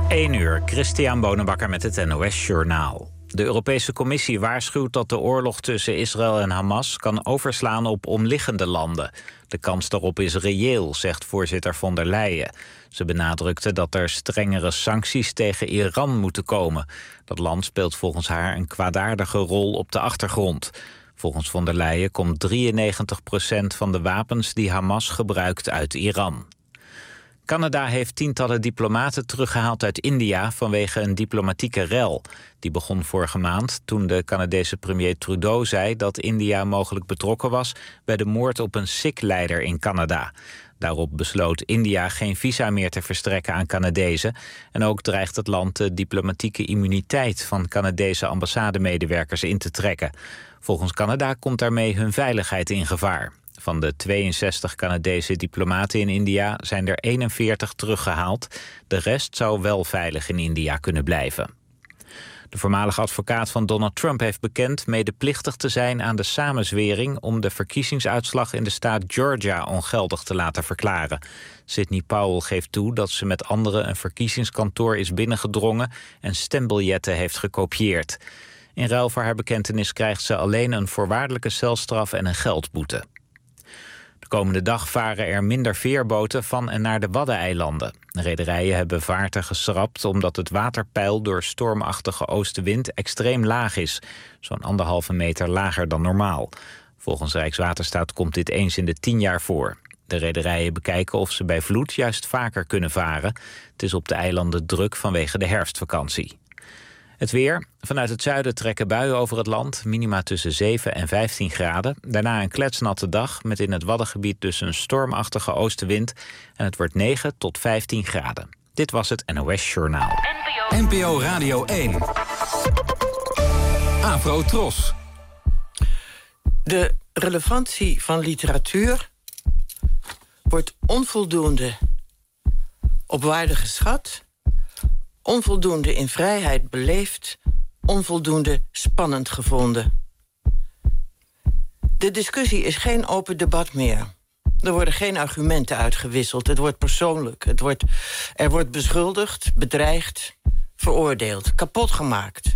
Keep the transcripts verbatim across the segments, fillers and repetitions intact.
één uur, Christian Bonenbakker met het N O S Journaal. De Europese Commissie waarschuwt dat de oorlog tussen Israël en Hamas kan overslaan op omliggende landen. De kans daarop is reëel, zegt voorzitter von der Leyen. Ze benadrukte dat er strengere sancties tegen Iran moeten komen. Dat land speelt volgens haar een kwaadaardige rol op de achtergrond. Volgens von der Leyen komt drieënnegentig procent van de wapens die Hamas gebruikt uit Iran. Canada heeft tientallen diplomaten teruggehaald uit India vanwege een diplomatieke rel. Die begon vorige maand toen de Canadese premier Trudeau zei dat India mogelijk betrokken was bij de moord op een Sikh-leider in Canada. Daarop besloot India geen visa meer te verstrekken aan Canadezen. En ook dreigt het land de diplomatieke immuniteit van Canadese ambassademedewerkers in te trekken. Volgens Canada komt daarmee hun veiligheid in gevaar. Van de tweeënzestig Canadese diplomaten in India zijn er eenenveertig teruggehaald. De rest zou wel veilig in India kunnen blijven. De voormalige advocaat van Donald Trump heeft bekend medeplichtig te zijn aan de samenzwering om de verkiezingsuitslag in de staat Georgia ongeldig te laten verklaren. Sidney Powell geeft toe dat ze met anderen een verkiezingskantoor is binnengedrongen en stembiljetten heeft gekopieerd. In ruil voor haar bekentenis krijgt ze alleen een voorwaardelijke celstraf en een geldboete. De komende dag varen er minder veerboten van en naar de Waddeneilanden. De rederijen hebben vaarten geschrapt omdat het waterpeil door stormachtige oostenwind extreem laag is. Zo'n anderhalve meter lager dan normaal. Volgens Rijkswaterstaat komt dit eens in de tien jaar voor. De rederijen bekijken of ze bij vloed juist vaker kunnen varen. Het is op de eilanden druk vanwege de herfstvakantie. Het weer. Vanuit het zuiden trekken buien over het land. Minima tussen zeven en vijftien graden. Daarna een kletsnatte dag met in het Waddengebied dus een stormachtige oostenwind. En het wordt negen tot vijftien graden. Dit was het N O S Journaal. N P O Radio één. Afro Tros. De relevantie van literatuur wordt onvoldoende op waarde geschat, onvoldoende in vrijheid beleefd, onvoldoende spannend gevonden. De discussie is geen open debat meer. Er worden geen argumenten uitgewisseld. Het wordt persoonlijk. Het wordt, er wordt beschuldigd, bedreigd, veroordeeld, kapot gemaakt.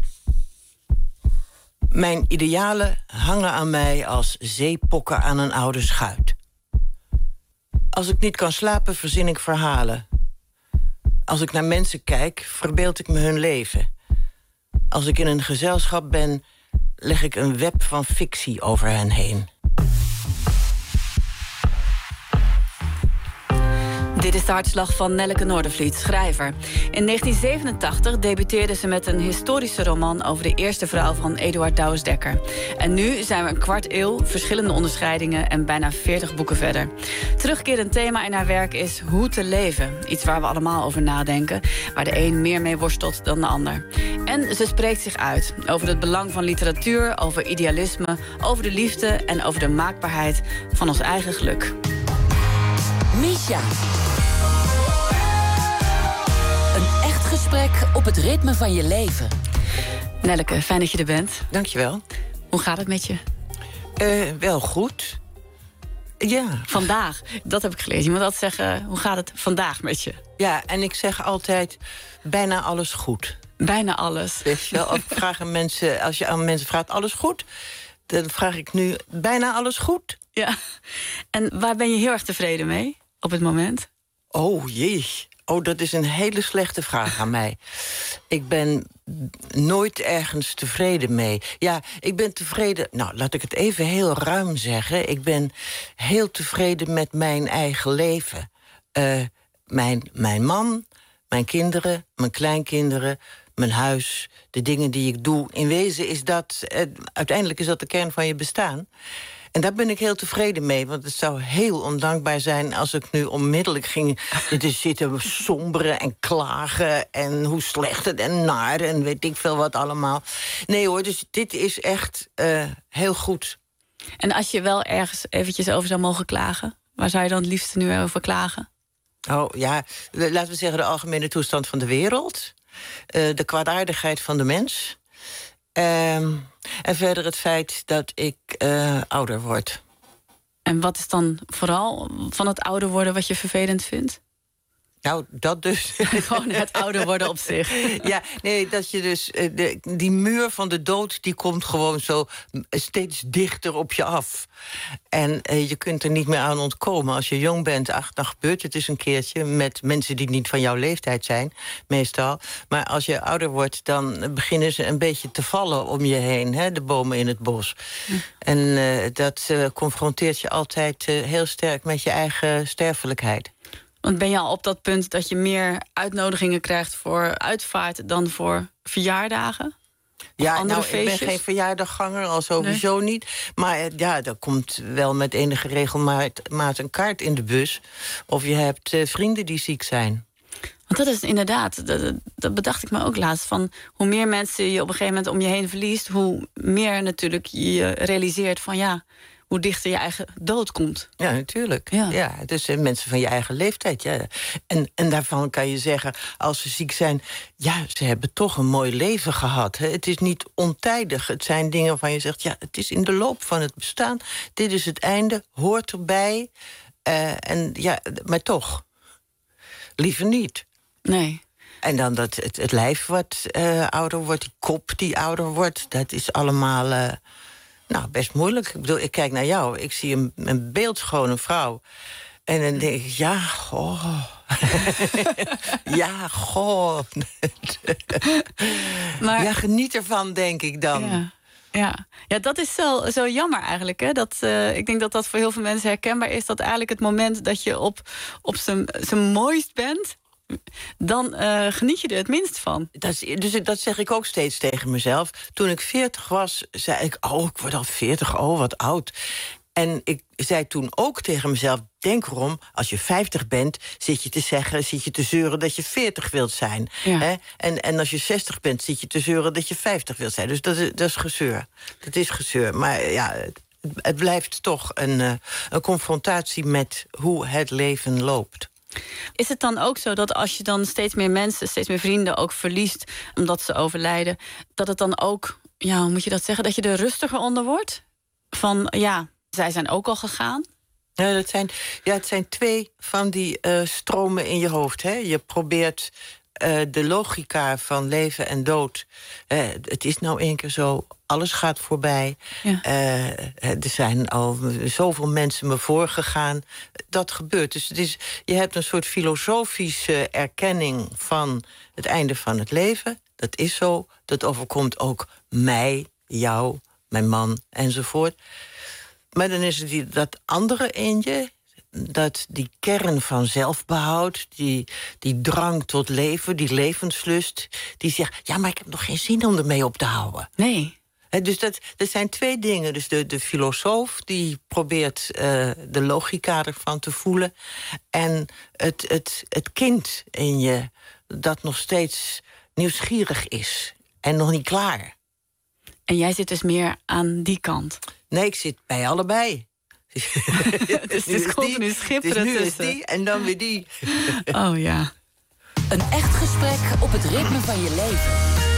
Mijn idealen hangen aan mij als zeepokken aan een oude schuit. Als ik niet kan slapen, verzin ik verhalen. Als ik naar mensen kijk, verbeeld ik me hun leven. Als ik in een gezelschap ben, leg ik een web van fictie over hen heen. Dit is de hartslag van Nelleke Noordervliet, schrijver. In negentien zevenentachtig debuteerde ze met een historische roman over de eerste vrouw van Eduard Douwes-Dekker. En nu zijn we een kwart eeuw, verschillende onderscheidingen en bijna veertig boeken verder. Terugkerend thema in haar werk is hoe te leven. Iets waar we allemaal over nadenken, waar de een meer mee worstelt dan de ander. En ze spreekt zich uit over het belang van literatuur, over idealisme, over de liefde en over de maakbaarheid van ons eigen geluk. Misha. Een echt gesprek op het ritme van je leven. Nelleke, fijn dat je er bent. Dankjewel. Hoe gaat het met je? Uh, wel goed. Ja. Vandaag, dat heb ik gelezen. Je moet altijd zeggen, hoe gaat het vandaag met je? Ja, en ik zeg altijd, bijna alles goed. Bijna alles. Weet je wel, als, vragen mensen, als je aan mensen vraagt, alles goed? Dan vraag ik nu, bijna alles goed? Ja. En waar ben je heel erg tevreden mee op het moment? Oh jee. Oh, dat is een hele slechte vraag aan mij. Ik ben nooit ergens tevreden mee. Ja, ik ben tevreden... Nou, laat ik het even heel ruim zeggen. Ik ben heel tevreden met mijn eigen leven. Uh, mijn, mijn man, mijn kinderen, mijn kleinkinderen, mijn huis, de dingen die ik doe. In wezen is dat... Uh, uiteindelijk is dat de kern van je bestaan. En daar ben ik heel tevreden mee, want het zou heel ondankbaar zijn als ik nu onmiddellijk ging zitten somberen en klagen en hoe slecht het en naar en weet ik veel wat allemaal. Nee hoor, dus dit is echt uh, heel goed. En als je wel ergens eventjes over zou mogen klagen, waar zou je dan het liefst nu over klagen? Oh ja, laten we zeggen de algemene toestand van de wereld, uh, de kwaadaardigheid van de mens. Um, en verder het feit dat ik uh, ouder word. En wat is dan vooral van het ouder worden wat je vervelend vindt? Nou, dat dus. Gewoon het ouder worden op zich. Ja, nee, dat je dus... Uh, de, die muur van de dood, die komt gewoon zo steeds dichter op je af. En uh, je kunt er niet meer aan ontkomen. Als je jong bent, ach, dan gebeurt het eens een keertje... met mensen die niet van jouw leeftijd zijn, meestal. Maar als je ouder wordt, dan beginnen ze een beetje te vallen om je heen. Hè, de bomen in het bos. Hm. En uh, dat uh, confronteert je altijd uh, heel sterk met je eigen sterfelijkheid. Want ben je al op dat punt dat je meer uitnodigingen krijgt voor uitvaart dan voor verjaardagen? Ja, andere nou, feestjes? Ik ben geen verjaardagganger, al sowieso nee. niet. Maar ja, er komt wel met enige regelmaat een kaart in de bus. Of je hebt uh, vrienden die ziek zijn. Want dat is inderdaad, dat, dat bedacht ik me ook laatst. Van hoe meer mensen je op een gegeven moment om je heen verliest, hoe meer natuurlijk je realiseert van ja, hoe dichter je eigen dood komt. Ja, natuurlijk. Ja. Ja, dus uh, mensen van je eigen leeftijd. Ja. En, en daarvan kan je zeggen, als ze ziek zijn, ja, ze hebben toch een mooi leven gehad. Hè. Het is niet ontijdig. Het zijn dingen waarvan je zegt, ja, het is in de loop van het bestaan. Dit is het einde, hoort erbij. Uh, en ja, maar toch, liever niet. Nee. En dan dat het, het lijf wat uh, ouder wordt, die kop die ouder wordt, dat is allemaal uh, nou, best moeilijk. Ik bedoel, ik kijk naar jou, ik zie een, een beeldschone vrouw. En dan denk ik, ja, goh. ja, goh. maar, ja, geniet ervan, denk ik dan. Ja. Ja. ja, dat is zo, zo jammer eigenlijk. Hè? Dat, uh, ik denk dat dat voor heel veel mensen herkenbaar is. Dat eigenlijk het moment dat je op, op zijn mooist bent, dan uh, geniet je er het minst van. Dat, is, dus dat zeg ik ook steeds tegen mezelf. Toen ik veertig was, zei ik, oh, ik word al veertig, oh, wat oud. En ik zei toen ook tegen mezelf, denk erom, als je vijftig bent, zit je te zeggen, zit je te zeuren dat je veertig wilt zijn. Ja. Hè? En, en als je zestig bent, zit je te zeuren dat je vijftig wilt zijn. Dus dat is, dat is gezeur. Dat is gezeur. Maar ja, het, het blijft toch een, uh, een confrontatie met hoe het leven loopt. Is het dan ook zo dat als je dan steeds meer mensen, steeds meer vrienden ook verliest omdat ze overlijden, dat het dan ook, ja, hoe moet je dat zeggen, dat je er rustiger onder wordt? Van, ja, zij zijn ook al gegaan. Ja, dat zijn, ja, het zijn twee van die uh, stromen in je hoofd. Hè? Je probeert uh, de logica van leven en dood. Uh, het is nou één keer zo, alles gaat voorbij. Ja. Uh, er zijn al zoveel mensen me voorgegaan. Dat gebeurt. Dus het is, je hebt een soort filosofische erkenning van het einde van het leven. Dat is zo. Dat overkomt ook mij, jou, mijn man enzovoort. Maar dan is het die, dat andere in je, dat die kern van zelfbehoud, die, die drang tot leven, die levenslust, die zegt, ja, maar ik heb nog geen zin om ermee op te houden. Nee. He, dus dat, dat zijn twee dingen. Dus de, de filosoof die probeert uh, de logica ervan te voelen. En het, het, het kind in je dat nog steeds nieuwsgierig is en nog niet klaar. En jij zit dus meer aan die kant? Nee, ik zit bij allebei. dus het is continu schipperen tussen. Nu tussen. is die en dan weer die. Oh ja. Een echt gesprek op het ritme van je leven.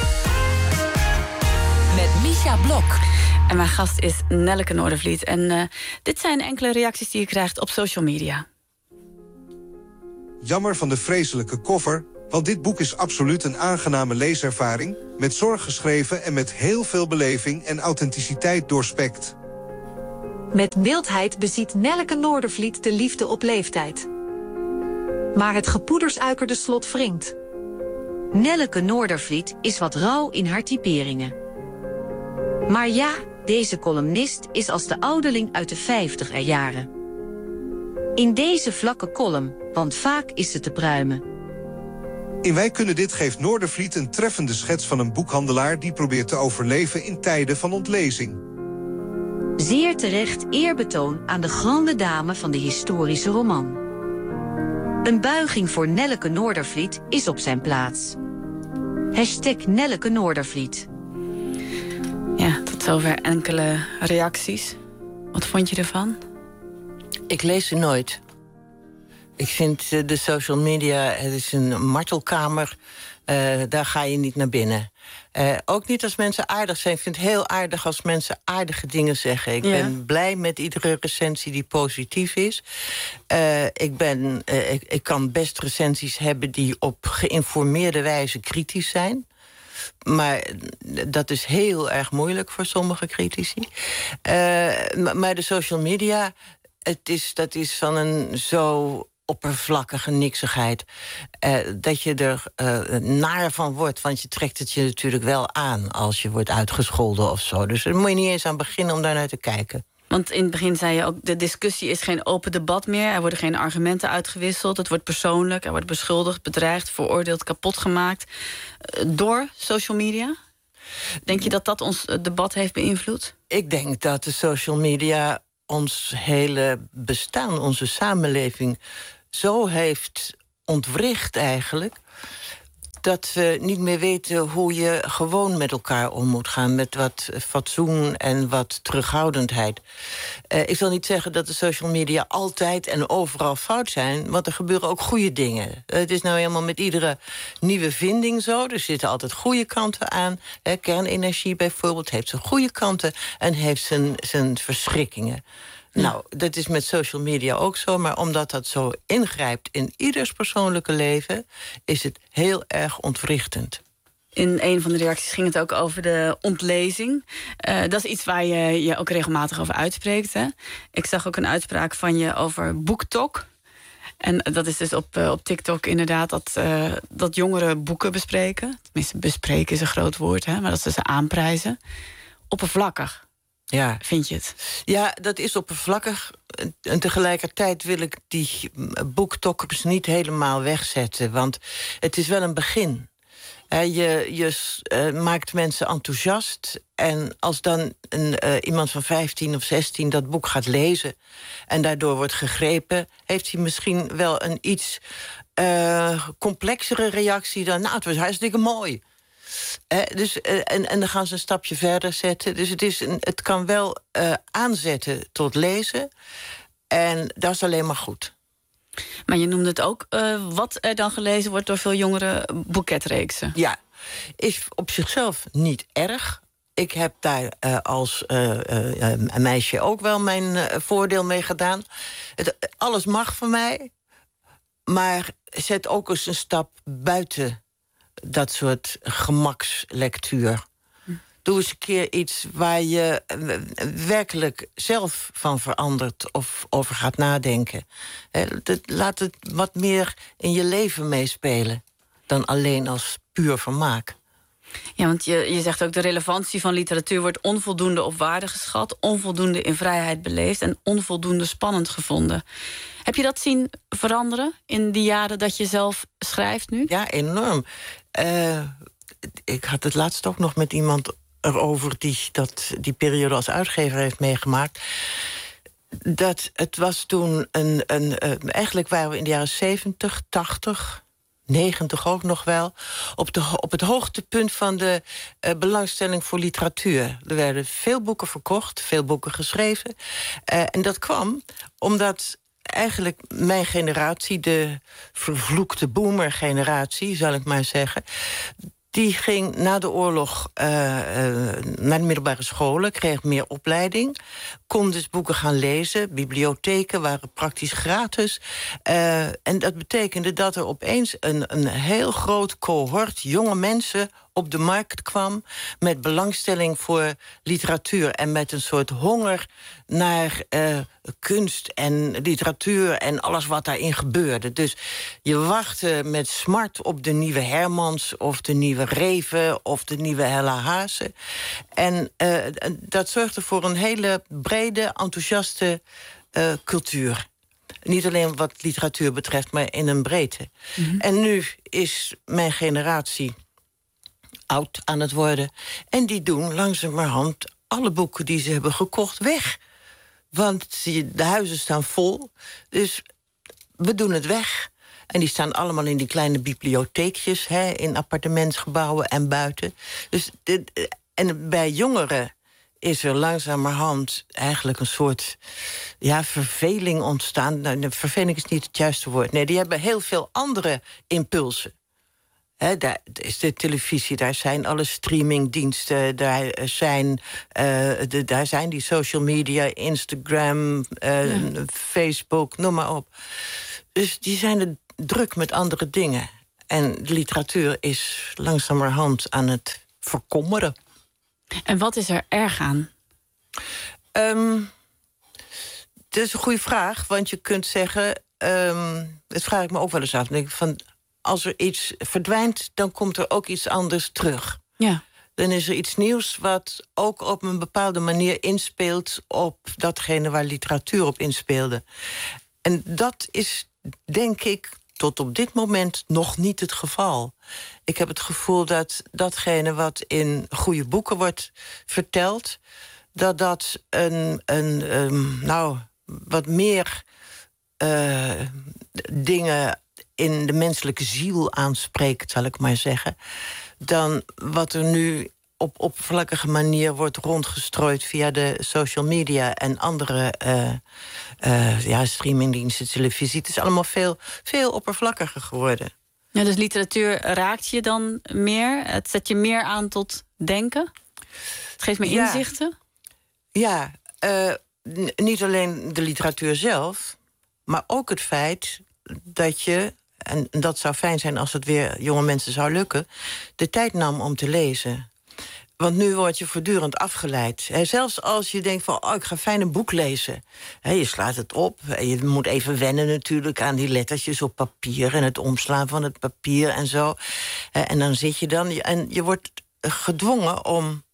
Met Misha Blok. En mijn gast is Nelleke Noordervliet. En uh, dit zijn enkele reacties die je krijgt op social media. Jammer van de vreselijke cover, want dit boek is absoluut een aangename leeservaring, met zorg geschreven en met heel veel beleving en authenticiteit doorspekt. Met mildheid beziet Nelleke Noordervliet de liefde op leeftijd. Maar het gepoedersuikerde slot wringt. Nelleke Noordervliet is wat rauw in haar typeringen. Maar ja, deze columnist is als de ouderling uit de vijftiger jaren. In deze vlakke column, want vaak is ze te pruimen. In Wij kunnen dit geeft Noordervliet een treffende schets van een boekhandelaar die probeert te overleven in tijden van ontlezing. Zeer terecht eerbetoon aan de grande dame van de historische roman. Een buiging voor Nelleke Noordervliet is op zijn plaats. Hashtag Nelleke Noordervliet. Ja, tot zover enkele reacties. Wat vond je ervan? Ik lees ze nooit. Ik vind uh, de social media, het is een martelkamer. Uh, daar ga je niet naar binnen. Uh, ook niet als mensen aardig zijn. Ik vind het heel aardig als mensen aardige dingen zeggen. Ik ja. ben blij met iedere recensie die positief is. Uh, ik, ben, uh, ik, ik kan best recensies hebben die op geïnformeerde wijze kritisch zijn. Maar dat is heel erg moeilijk voor sommige critici. Uh, maar de social media, het is, dat is van een zo oppervlakkige niksigheid. Uh, dat je er uh, naar van wordt. Want je trekt het je natuurlijk wel aan als je wordt uitgescholden of zo. Dus daar moet je niet eens aan beginnen om daar naar te kijken. Want in het begin zei je ook, de discussie is geen open debat meer. Er worden geen argumenten uitgewisseld. Het wordt persoonlijk. Er wordt beschuldigd, bedreigd, veroordeeld, kapot gemaakt. Door social media? Denk je dat dat ons debat heeft beïnvloed? Ik denk dat de social media ons hele bestaan, onze samenleving, zo heeft ontwricht eigenlijk, dat we niet meer weten hoe je gewoon met elkaar om moet gaan. Met wat fatsoen en wat terughoudendheid. Uh, ik wil niet zeggen dat de social media altijd en overal fout zijn, want er gebeuren ook goede dingen. Uh, het is nou helemaal met iedere nieuwe vinding zo. Er zitten altijd goede kanten aan. Hè, kernenergie bijvoorbeeld heeft zijn goede kanten en heeft zijn, zijn verschrikkingen. Ja. Nou, dat is met social media ook zo, maar omdat dat zo ingrijpt in ieders persoonlijke leven, is het heel erg ontwrichtend. In een van de reacties ging het ook over de ontlezing. Uh, dat is iets waar je je ook regelmatig over uitspreekt. Hè? Ik zag ook een uitspraak van je over BookTok. En dat is dus op, uh, op TikTok inderdaad dat, uh, dat jongeren boeken bespreken. Tenminste, bespreken is een groot woord, hè? Maar dat ze ze aanprijzen. Oppervlakkig. Ja. Vind je het? Ja, dat is oppervlakkig. En tegelijkertijd wil ik die boektokkers niet helemaal wegzetten. Want het is wel een begin. He, je je uh, maakt mensen enthousiast. En als dan een, uh, iemand van vijftien of zestien dat boek gaat lezen en daardoor wordt gegrepen, heeft hij misschien wel een iets uh, complexere reactie dan, nou, het was hartstikke mooi. Eh, dus, uh, en, en dan gaan ze een stapje verder zetten. Dus het, is een, het kan wel uh, aanzetten tot lezen. En dat is alleen maar goed. Maar je noemde het ook, uh, wat er dan gelezen wordt door veel jongeren, boeketreeksen. Ja, is op zichzelf niet erg. Ik heb daar uh, als uh, uh, een meisje ook wel mijn uh, voordeel mee gedaan. Het, alles mag van mij. Maar zet ook eens een stap buiten dat soort gemakslectuur. Doe eens een keer iets waar je werkelijk zelf van verandert of over gaat nadenken. Laat het wat meer in je leven meespelen dan alleen als puur vermaak. Ja, want je, je zegt ook, de relevantie van literatuur wordt onvoldoende op waarde geschat, onvoldoende in vrijheid beleefd en onvoldoende spannend gevonden. Heb je dat zien veranderen in die jaren dat je zelf schrijft nu? Ja, enorm. Uh, ik had het laatst ook nog met iemand erover die dat, die periode als uitgever heeft meegemaakt. Dat het was toen een, een uh, eigenlijk waren we in de jaren zeventig, tachtig, negentig ook nog wel, op, de, op het hoogtepunt van de uh, belangstelling voor literatuur. Er werden veel boeken verkocht, veel boeken geschreven. Uh, en dat kwam omdat eigenlijk mijn generatie, de vervloekte boomer-generatie, zal ik maar zeggen, die ging na de oorlog uh, uh, naar de middelbare scholen, kreeg meer opleiding, kon dus boeken gaan lezen. Bibliotheken waren praktisch gratis. Uh, en dat betekende dat er opeens een, een heel groot cohort jonge mensen op de markt kwam met belangstelling voor literatuur en met een soort honger naar uh, kunst en literatuur en alles wat daarin gebeurde. Dus je wachtte met smart op de nieuwe Hermans of de nieuwe Reven of de nieuwe Hella Haase. En uh, dat zorgde voor een hele brede, enthousiaste uh, cultuur. Niet alleen wat literatuur betreft, maar in een breedte. Mm-hmm. En nu is mijn generatie oud aan het worden. En die doen langzamerhand alle boeken die ze hebben gekocht weg. Want de huizen staan vol. Dus we doen het weg. En die staan allemaal in die kleine bibliotheekjes, hè, in appartementsgebouwen en buiten. Dus de, en bij jongeren is er langzamerhand eigenlijk een soort ja, verveling ontstaan. Nou, verveling is niet het juiste woord. Nee, die hebben heel veel andere impulsen. He, daar is de televisie, daar zijn alle streamingdiensten, daar zijn, uh, de, daar zijn die social media, Instagram, uh, ja. Facebook, noem maar op. Dus die zijn er druk met andere dingen. En de literatuur is langzamerhand aan het verkommeren. En wat is er erg aan? Um, dat is een goede vraag, want je kunt zeggen... Um, dat vraag ik me ook wel eens af. Denk ik van, als er iets verdwijnt, dan komt er ook iets anders terug. Ja. Dan is er iets nieuws wat ook op een bepaalde manier inspeelt... op datgene waar literatuur op inspeelde. En dat is, denk ik, tot op dit moment nog niet het geval. Ik heb het gevoel dat datgene wat in goede boeken wordt verteld... dat dat een, een um, nou, wat meer uh, dingen in de menselijke ziel aanspreekt, zal ik maar zeggen... dan wat er nu op oppervlakkige manier wordt rondgestrooid... via de social media en andere uh, uh, ja, streamingdiensten, televisie. Het is allemaal veel, veel oppervlakkiger geworden. Ja, dus literatuur raakt je dan meer? Het zet je meer aan tot denken? Het geeft me ja. inzichten? Ja, uh, n- niet alleen de literatuur zelf... maar ook het feit dat je... en dat zou fijn zijn als het weer jonge mensen zou lukken... de tijd nam om te lezen. Want nu word je voortdurend afgeleid. He, zelfs als je denkt van, oh, ik ga fijn een boek lezen. He, je slaat het op. Je moet even wennen natuurlijk aan die lettertjes op papier... en het omslaan van het papier en zo. He, en dan zit je dan... en je wordt gedwongen om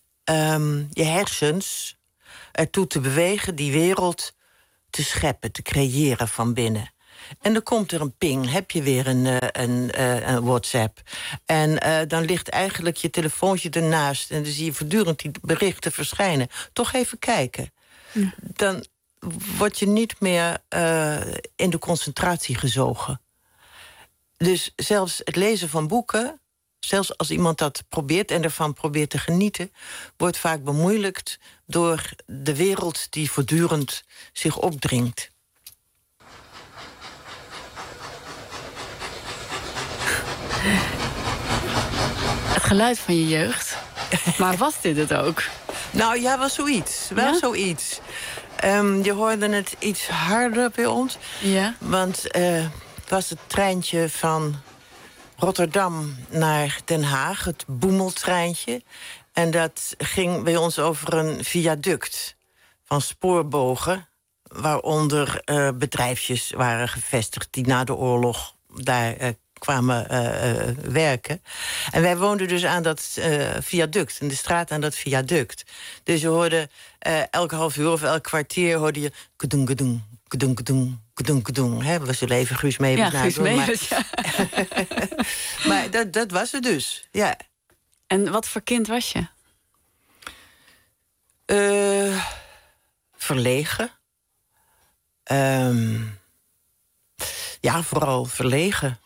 um, je hersens ertoe te bewegen... die wereld te scheppen, te creëren van binnen. En dan komt er een ping, heb je weer een, een, een WhatsApp. En uh, dan ligt eigenlijk je telefoontje ernaast... en dan zie je voortdurend die berichten verschijnen. Toch even kijken. Ja. Dan word je niet meer uh, in de concentratie gezogen. Dus zelfs het lezen van boeken... zelfs als iemand dat probeert en ervan probeert te genieten... wordt vaak bemoeilijkt door de wereld die voortdurend zich opdringt. Het geluid van je jeugd. Maar was dit het ook? Nou ja, wel zoiets. Wel ja? zoiets. Um, je hoorde het iets harder bij ons. Ja. Want uh, het was het treintje van Rotterdam naar Den Haag. Het boemeltreintje. En dat ging bij ons over een viaduct van spoorbogen... waaronder uh, bedrijfjes waren gevestigd die na de oorlog daar... Uh, kwamen uh, uh, werken. En wij woonden dus aan dat uh, viaduct, in de straat aan dat viaduct. Dus je hoorde uh, elke half uur of elk kwartier hoorde je... Gedoen, gedoen, gedoen, gedoen, gedoen, gedoen. Hè, we zullen even Guus Meeuwis ja, Guus Meeuwis, ja. Maar dat, dat was het dus, ja. En wat voor kind was je? Uh, verlegen. Um, ja, vooral verlegen.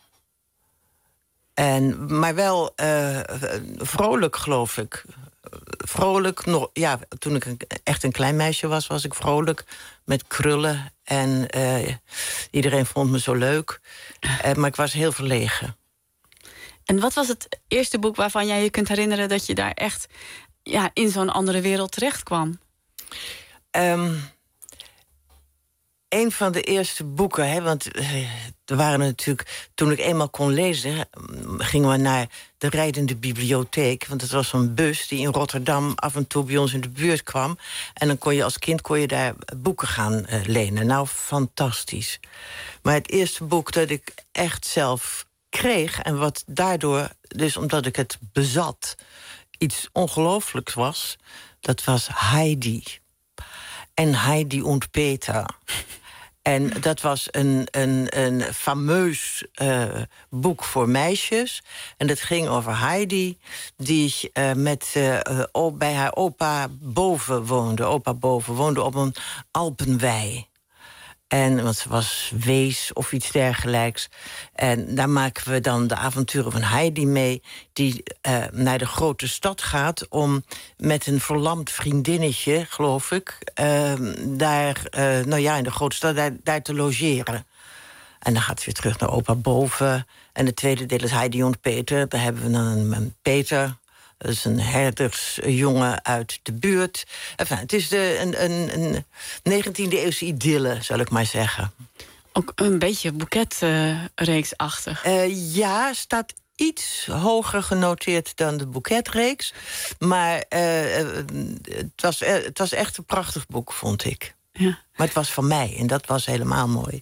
En, maar wel uh, vrolijk, geloof ik. Vrolijk, nog, ja, toen ik een, echt een klein meisje was, was ik vrolijk. Met krullen en uh, iedereen vond me zo leuk. Uh, maar ik was heel verlegen. En wat was het eerste boek waarvan jij je kunt herinneren... dat je daar echt ja, in zo'n andere wereld terecht kwam? Um, Een van de eerste boeken, hè, want er waren natuurlijk... toen ik eenmaal kon lezen, gingen we naar de rijdende bibliotheek. Want het was zo'n bus die in Rotterdam af en toe bij ons in de buurt kwam. En dan kon je als kind kon je daar boeken gaan uh, lenen. Nou, fantastisch. Maar het eerste boek dat ik echt zelf kreeg... en wat daardoor, dus omdat ik het bezat, iets ongelooflijks was... dat was Heidi. En Heidi und Peter... En dat was een, een, een fameus uh, boek voor meisjes. En dat ging over Heidi, die uh, met, uh, uh, bij haar opa boven woonde. Opa boven woonde op een alpenwei. En, want ze was wees of iets dergelijks. En daar maken we dan de avonturen van Heidi mee, die uh, naar de grote stad gaat om met een verlamd vriendinnetje, geloof ik, uh, daar, uh, nou ja, in de grote stad, daar, daar te logeren. En dan gaat ze weer terug naar opa boven. En het tweede deel is Heidi en Peter. Daar hebben we dan een, een Peter. Dat is een herdersjongen uit de buurt. Enfin, het is de, een, een, een negentiende-eeuwse idylle, zal ik maar zeggen. Ook een beetje boeketreeksachtig. Uh, uh, ja, staat iets hoger genoteerd dan de boeketreeks. Maar uh, het, was, uh, het was echt een prachtig boek, vond ik. Ja. Maar het was van mij en dat was helemaal mooi.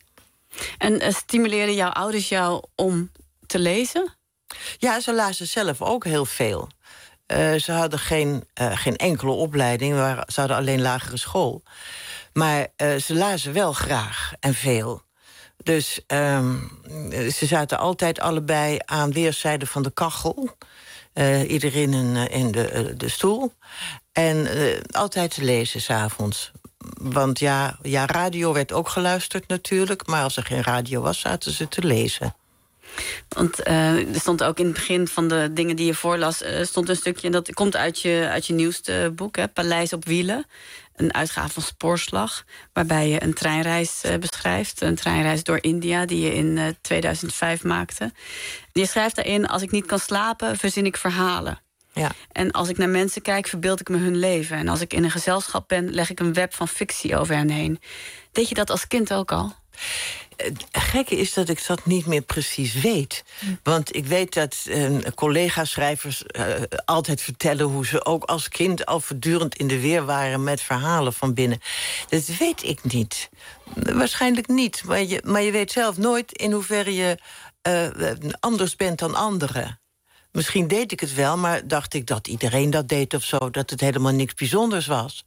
En uh, stimuleren jouw ouders jou om te lezen? Ja, ze lazen zelf ook heel veel. Uh, ze hadden geen, uh, geen enkele opleiding, maar ze hadden alleen lagere school. Maar uh, ze lazen wel graag en veel. Dus um, ze zaten altijd allebei aan weerszijden van de kachel. Uh, iedereen in, uh, in de, uh, de stoel. En uh, altijd te lezen 's avonds. Want ja, ja, radio werd ook geluisterd natuurlijk. Maar als er geen radio was, zaten ze te lezen. Want uh, er stond ook in het begin van de dingen die je voorlas, Uh, stond een stukje, en dat komt uit je, uit je nieuwste boek, hè, Paleis op wielen. Een uitgave van Spoorslag, waarbij je een treinreis uh, beschrijft. Een treinreis door India, die je in uh, tweeduizend vijf maakte. Je schrijft daarin: als ik niet kan slapen, verzin ik verhalen. Ja. En als ik naar mensen kijk, verbeeld ik me hun leven. En als ik in een gezelschap ben, leg ik een web van fictie over hen heen. Deed je dat als kind ook al? Het gekke is dat ik dat niet meer precies weet. Want ik weet dat uh, collega-schrijvers uh, altijd vertellen hoe ze ook als kind al voortdurend in de weer waren met verhalen van binnen. Dat weet ik niet. Waarschijnlijk niet. Maar je, maar je weet zelf nooit in hoeverre je uh, anders bent dan anderen. Misschien deed ik het wel, maar dacht ik dat iedereen dat deed of zo, dat het helemaal niks bijzonders was.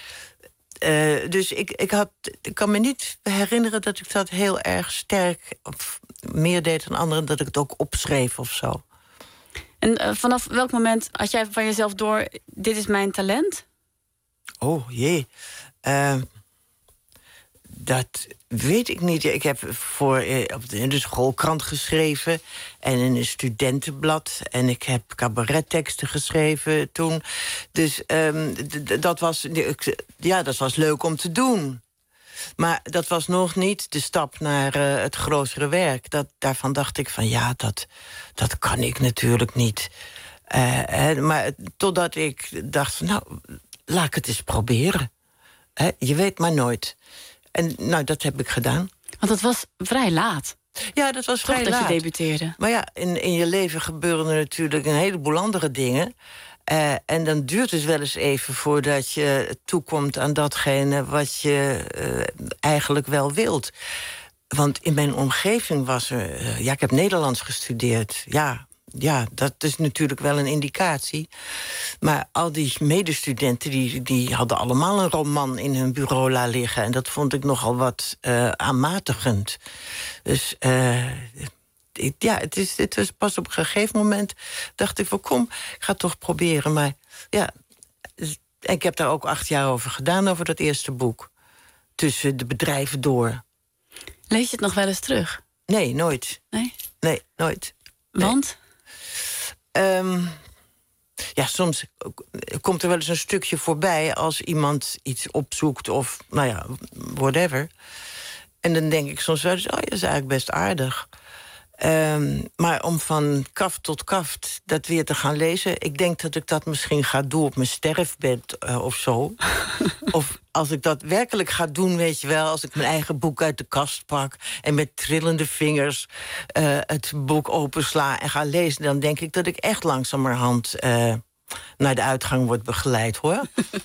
Uh, dus ik, ik, had, ik kan me niet herinneren dat ik dat heel erg sterk of meer deed dan anderen, dat ik het ook opschreef of zo. En uh, vanaf welk moment had jij van jezelf door, dit is mijn talent? Oh jee. Uh, dat weet ik niet. Ik heb voor uh, op de, de schoolkrant geschreven en in een studentenblad. En ik heb cabaretteksten geschreven toen. Dus um, dat was, ja, dat was leuk om te doen. Maar dat was nog niet de stap naar uh, het grotere werk. Dat, daarvan dacht ik van ja, dat, dat kan ik natuurlijk niet. Uh, hè, maar totdat ik dacht van nou, laat ik het eens proberen. Hè, je weet maar nooit. En nou, dat heb ik gedaan. Want het was vrij laat. Ja, dat was vrij Toch laat. dat je debuteerde. Maar ja, in, in je leven gebeuren er natuurlijk een heleboel andere dingen. Uh, en dan duurt het wel eens even voordat je toekomt aan datgene wat je uh, eigenlijk wel wilt. Want in mijn omgeving was er... Uh, ja, ik heb Nederlands gestudeerd. Ja, ja, dat is natuurlijk wel een indicatie. Maar al die medestudenten, die, die hadden allemaal een roman in hun bureau laten liggen. En dat vond ik nogal wat uh, aanmatigend. Dus uh, ik, ja, het is, het was pas op een gegeven moment dacht ik van kom, ik ga het toch proberen. Maar ja, ik heb daar ook acht jaar over gedaan, over dat eerste boek. Tussen de bedrijven door. Lees je het nog wel eens terug? Nee, nooit. Nee? Nee, nooit. Want? Nee. Um, ja, soms komt er wel eens een stukje voorbij als iemand iets opzoekt of, nou ja, whatever. En dan denk ik soms wel eens, oh, dat is eigenlijk best aardig. Um, maar om van kaft tot kaft dat weer te gaan lezen, ik denk dat ik dat misschien ga doen op mijn sterfbed uh, of zo. Of als ik dat werkelijk ga doen, weet je wel, als ik mijn eigen boek uit de kast pak en met trillende vingers uh, het boek opensla en ga lezen, dan denk ik dat ik echt langzamerhand uh, naar de uitgang word begeleid, hoor.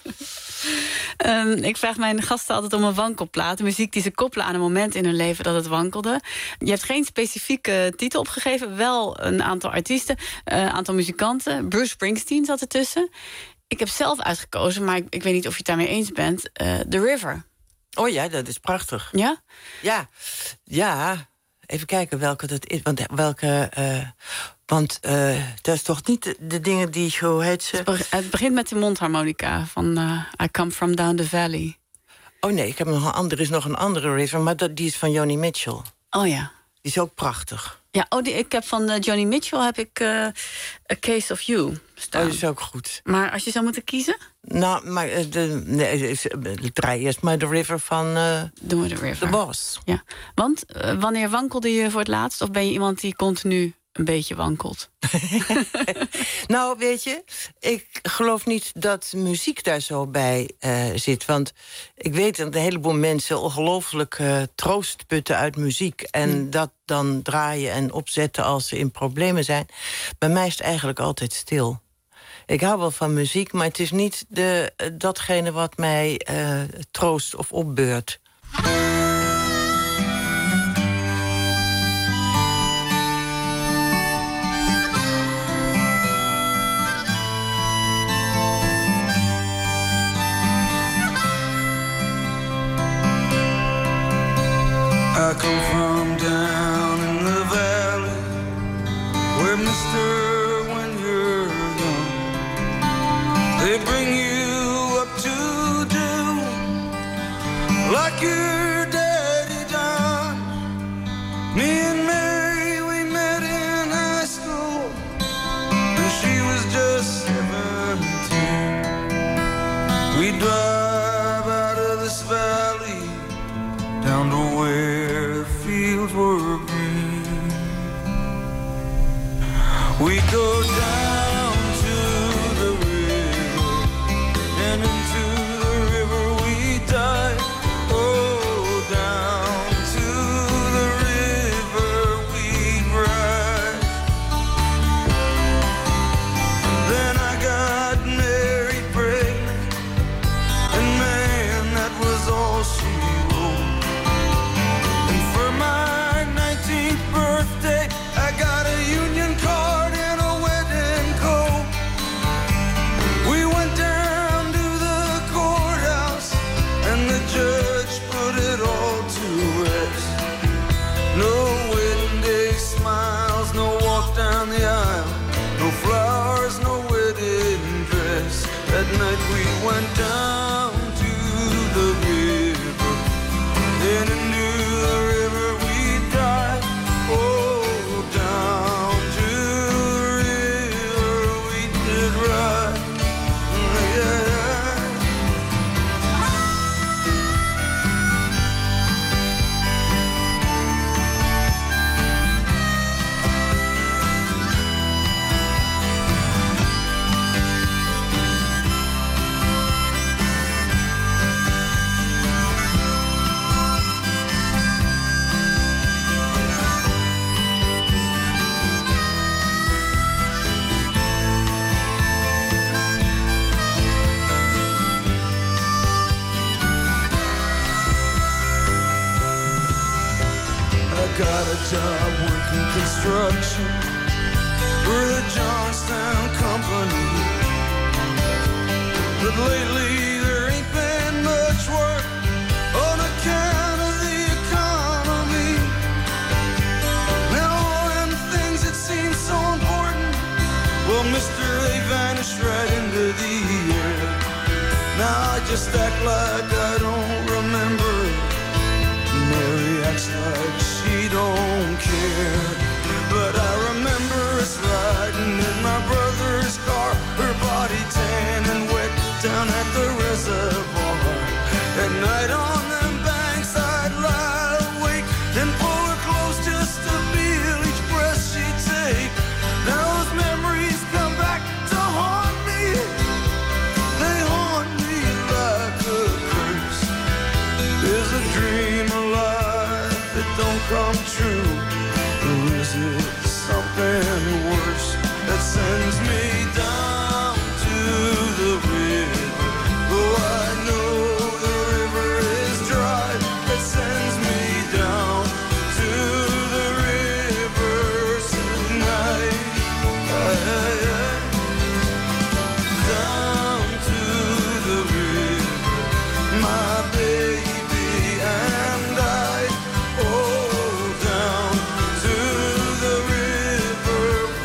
Um, ik vraag mijn gasten altijd om een wankelplaat. Muziek die ze koppelen aan een moment in hun leven dat het wankelde. Je hebt geen specifieke titel opgegeven. Wel een aantal artiesten, een uh, aantal muzikanten. Bruce Springsteen zat ertussen. Ik heb zelf uitgekozen, maar ik, ik weet niet of je het daarmee eens bent. Uh, The River. Oh ja, dat is prachtig. Ja? Ja, ja. Even kijken welke dat is. Want welke... Uh, want uh, dat is toch niet de, de dingen die, hoe heet ze? Het begint met de mondharmonica van uh, I Come From Down the Valley. Oh nee, ik heb nog een andere, er is nog een andere river, maar dat, die is van Joni Mitchell. Oh ja. Die is ook prachtig. Ja, oh, die, ik heb van uh, Joni Mitchell heb ik uh, A Case of You staan. Oh, dat is ook goed. Maar als je zou moeten kiezen? Nou, maar uh, de, nee, uh, draai eerst maar de river van uh, Doen we de river. The Boss. Ja, want uh, wanneer wankelde je voor het laatst? Of ben je iemand die continu een beetje wankelt? Nou, weet je, ik geloof niet dat muziek daar zo bij uh, zit. Want ik weet dat een heleboel mensen ongelooflijk uh, troost putten uit muziek. En mm. dat dan draaien en opzetten als ze in problemen zijn. Bij mij is het eigenlijk altijd stil. Ik hou wel van muziek, maar het is niet de, datgene wat mij uh, troost of opbeurt. I come from down in the valley, where mister, when you're young, they bring you up to do like your daddy done. Me and Mary, we met in high school, and she was just seventeen. We drive out of this valley down to where fields were green. We go down to the river, and into the river we dive. Oh, down to the river we ride. Then I got married pregnant, and man, that was all she wrote. Birthday, I got a union card and a wedding coat. We went down to the courthouse, and the judge put it all to rest. No wedding day smiles, no walk down the aisle, no flowers, no wedding dress. That night we went down to the river, then into the river we dive. Oh, down to the river we did ride. Yeah. Got a job working construction for the Johnstown Company, but lately there ain't been much work on account of the economy. Now when things that seem so important, well, mister, they vanish right into the air. Now I just act like I don't remember it. Mary acts like she don't care, but I remember us riding in my brother's car, her body tan and wet down at the reservoir. At night on them banks I'd lie awake and pull her close just to feel each breath she'd take. Now those memories come back to haunt me, they haunt me like a curse. There's a dream alive that don't come true, or is it something worse that sends me down to the river? Oh, I know the river is dry, that sends me down to the river tonight. Down to the river, my baby and I. Oh, down to the river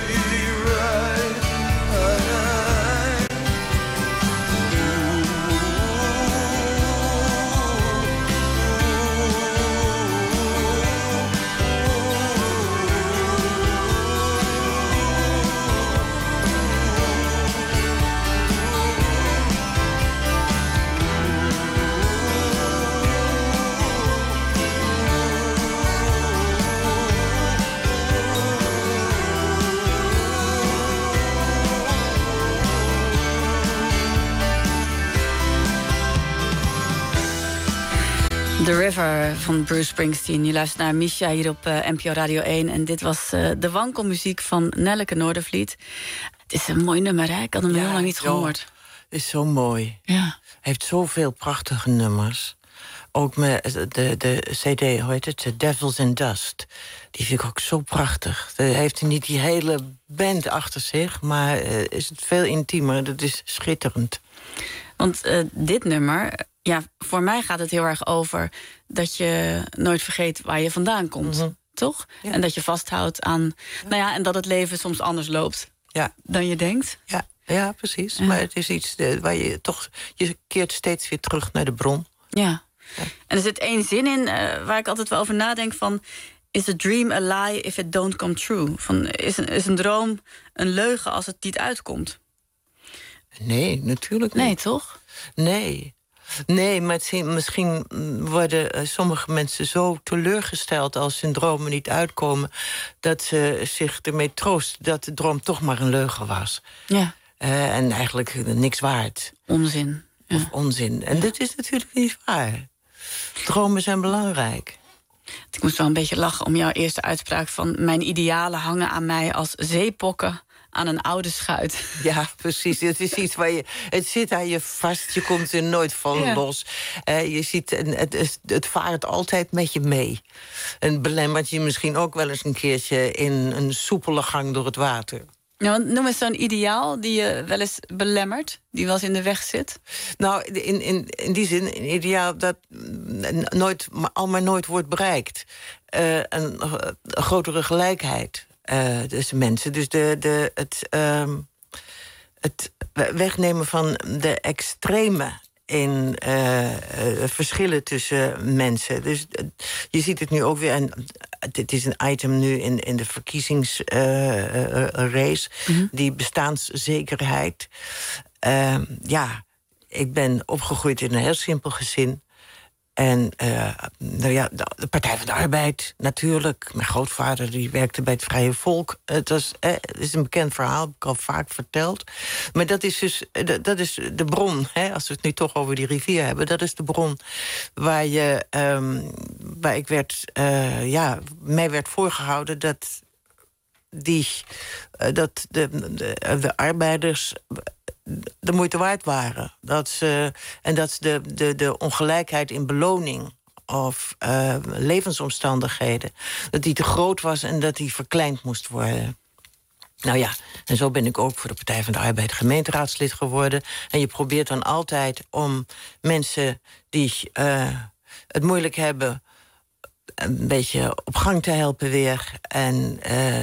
The River van Bruce Springsteen. Je luistert naar Misha hier op uh, N P O Radio één. En dit was uh, de wankelmuziek van Nelleke Noordervliet. Het is een mooi nummer, hè? Ik had hem ja, heel lang niet gehoord. Het is zo mooi. Ja. Hij heeft zoveel prachtige nummers. Ook met de, de C D, hoe heet het? Devils and Dust. Die vind ik ook zo prachtig. Hij heeft niet die hele band achter zich, maar uh, is het veel intiemer. Dat is schitterend. Want uh, dit nummer, ja, voor mij gaat het heel erg over dat je nooit vergeet waar je vandaan komt, mm-hmm. toch? Ja. En dat je vasthoudt aan, ja. nou ja, en dat het leven soms anders loopt ja. dan je denkt. Ja, ja precies. Ja. Maar het is iets uh, waar je toch, je keert steeds weer terug naar de bron. Ja. Ja. En er zit één zin in uh, waar ik altijd wel over nadenk van, is a dream a lie if it don't come true? Van, is, een, is een droom een leugen als het niet uitkomt? Nee, natuurlijk niet. Nee, toch? Nee. Nee, maar het, misschien worden uh, sommige mensen zo teleurgesteld als hun dromen niet uitkomen, dat ze zich ermee troosten dat de droom toch maar een leugen was. Ja. Uh, en eigenlijk niks waard. Onzin. Ja. Of onzin. En ja. dat is natuurlijk niet waar. Dromen zijn belangrijk. Ik moest wel een beetje lachen om jouw eerste uitspraak van, mijn idealen hangen aan mij als zeepokken aan een oude schuit. Ja, precies. Het is iets waar je, het zit aan je vast, je komt er nooit van ja. los. Uh, je ziet, het, het vaart altijd met je mee. En belemmert je misschien ook wel eens een keertje in een soepele gang door het water. Ja, want noem eens zo'n ideaal die je wel eens belemmert, die wel eens in de weg zit. Nou, in, in, in die zin, een ideaal dat nooit, al maar nooit wordt bereikt. Uh, een, een grotere gelijkheid uh, tussen mensen. Dus de, de, het, uh, het wegnemen van de extreme in uh, uh, verschillen tussen mensen. Dus uh, je ziet het nu ook weer. En het is een item nu in, in de verkiezingsrace. Uh, uh, mm-hmm. Die bestaanszekerheid. Uh, ja, ik ben opgegroeid in een heel simpel gezin. En uh, nou ja, de Partij van de Arbeid, natuurlijk. Mijn grootvader die werkte bij het Vrije Volk. Het, was, eh, het is een bekend verhaal, heb ik al vaak verteld. Maar dat is dus dat is de bron, hè, als we het nu toch over die rivier hebben. Dat is de bron waar, je, um, waar ik werd, uh, ja, mij werd voorgehouden dat, die, uh, dat de, de, de arbeiders de moeite waard waren. Dat ze, en dat de, de, de ongelijkheid in beloning of uh, levensomstandigheden, dat die te groot was en dat die verkleind moest worden. Nou ja, en zo ben ik ook voor de Partij van de Arbeid gemeenteraadslid geworden. En je probeert dan altijd om mensen die uh, het moeilijk hebben een beetje op gang te helpen weer. En uh,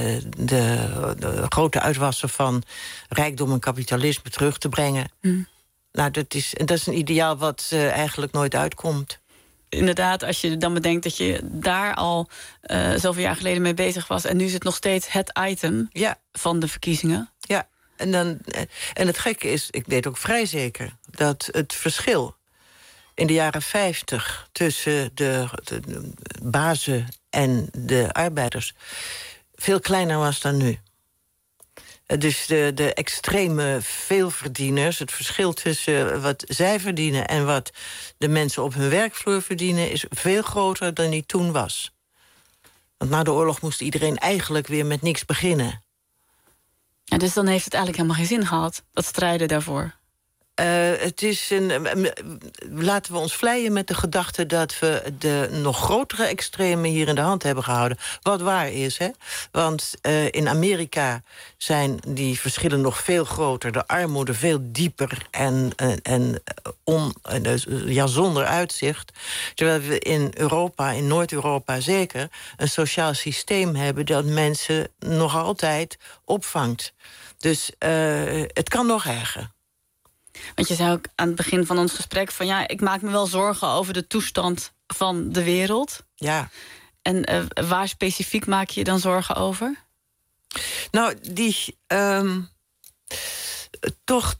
de, de grote uitwassen van rijkdom en kapitalisme terug te brengen. Mm. Nou, dat is, dat is een ideaal wat uh, eigenlijk nooit uitkomt. Inderdaad, als je dan bedenkt dat je daar al uh, zoveel jaar geleden mee bezig was, en nu is het nog steeds het item ja. van de verkiezingen. Ja, en, dan, en het gekke is, ik weet ook vrij zeker dat het verschil in de jaren vijftig tussen de, de, de bazen en de arbeiders veel kleiner was dan nu. Dus de, de extreme veelverdieners, het verschil tussen wat zij verdienen en wat de mensen op hun werkvloer verdienen, is veel groter dan die toen was. Want na de oorlog moest iedereen eigenlijk weer met niks beginnen. Ja, dus dan heeft het eigenlijk helemaal geen zin gehad, dat strijden daarvoor. Uh, het is een, uh, laten we ons vleien met de gedachte dat we de nog grotere extremen hier in de hand hebben gehouden. Wat waar is, hè? Want uh, in Amerika zijn die verschillen nog veel groter. De armoede veel dieper en, uh, en on, uh, ja, zonder uitzicht. Terwijl we in Europa, in Noord-Europa zeker, een sociaal systeem hebben dat mensen nog altijd opvangt. Dus uh, het kan nog erger. Want je zei ook aan het begin van ons gesprek van ja, ik maak me wel zorgen over de toestand van de wereld. Ja. En uh, waar specifiek maak je je dan zorgen over? Nou, die um, toch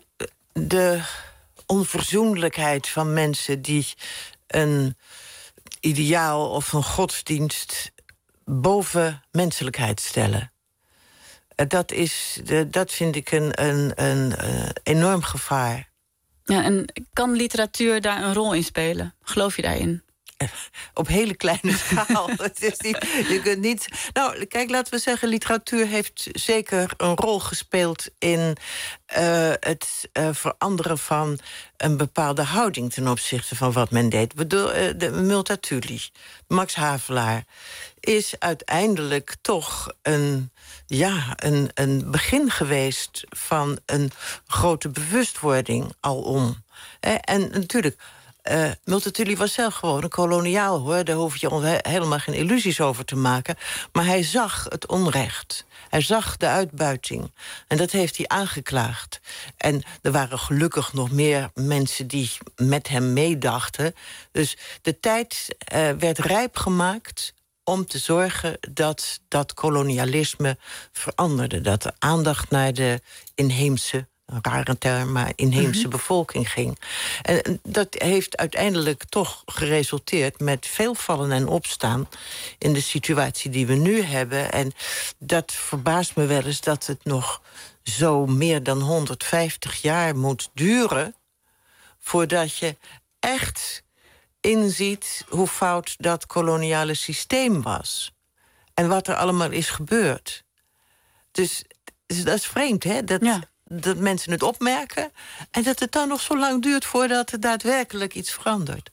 de onverzoenlijkheid van mensen die een ideaal of een godsdienst boven menselijkheid stellen. Dat, is, dat vind ik een, een, een, een enorm gevaar. Ja, en kan literatuur daar een rol in spelen? Geloof je daarin? op hele kleine schaal. Het is niet, je kunt niet... Nou, kijk, laten we zeggen, literatuur heeft zeker een rol gespeeld in uh, het uh, veranderen van een bepaalde houding ten opzichte van wat men deed. Bedoel, uh, de Multatuli, Max Havelaar, is uiteindelijk toch een, ja, een, een begin geweest van een grote bewustwording alom. Eh, en natuurlijk, uh, Multatuli was zelf gewoon een koloniaal, hoor. Daar hoef je he- helemaal geen illusies over te maken. Maar hij zag het onrecht. Hij zag de uitbuiting. En dat heeft hij aangeklaagd. En er waren gelukkig nog meer mensen die met hem meedachten. Dus de tijd uh, werd rijp gemaakt om te zorgen dat dat kolonialisme veranderde. Dat de aandacht naar de inheemse, een rare term, maar inheemse mm-hmm. bevolking ging. En dat heeft uiteindelijk toch geresulteerd met veel vallen en opstaan in de situatie die we nu hebben. En dat verbaast me wel eens dat het nog zo meer dan honderdvijftig jaar moet duren voordat je echt inziet hoe fout dat koloniale systeem was. En wat er allemaal is gebeurd. Dus, dus dat is vreemd, hè? Dat, ja. dat mensen het opmerken en dat het dan nog zo lang duurt voordat er daadwerkelijk iets verandert.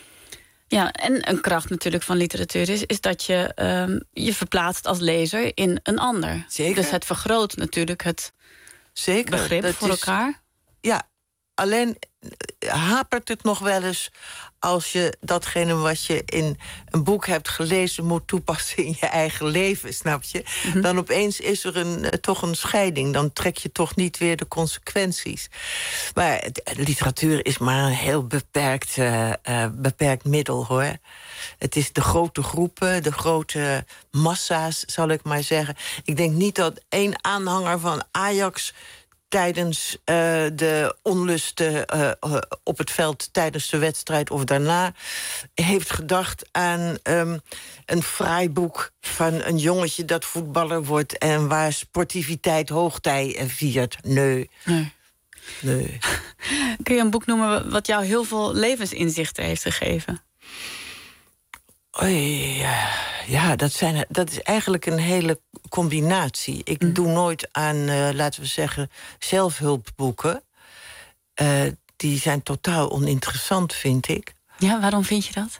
Ja, en een kracht natuurlijk van literatuur is, is dat je um, je verplaatst als lezer in een ander. Zeker. Dus het vergroot natuurlijk het Zeker. begrip dat voor is, elkaar. Ja, alleen hapert het nog wel eens als je datgene wat je in een boek hebt gelezen moet toepassen in je eigen leven, snap je? Mm-hmm. Dan opeens is er een, uh, toch een scheiding. Dan trek je toch niet weer de consequenties. Maar de literatuur is maar een heel beperkt, uh, uh, beperkt middel, hoor. Het is de grote groepen, de grote massa's, zal ik maar zeggen. Ik denk niet dat één aanhanger van Ajax tijdens uh, de onlusten uh, uh, op het veld tijdens de wedstrijd of daarna heeft gedacht aan um, een fraai boek van een jongetje dat voetballer wordt en waar sportiviteit hoogtij viert. Nee. Nee. nee. Kun je een boek noemen wat jou heel veel levensinzichten heeft gegeven? Oei, ja, dat, zijn, dat is eigenlijk een hele combinatie. Ik mm. doe nooit aan, uh, laten we zeggen, zelfhulpboeken. Uh, die zijn totaal oninteressant, vind ik. Ja, waarom vind je dat?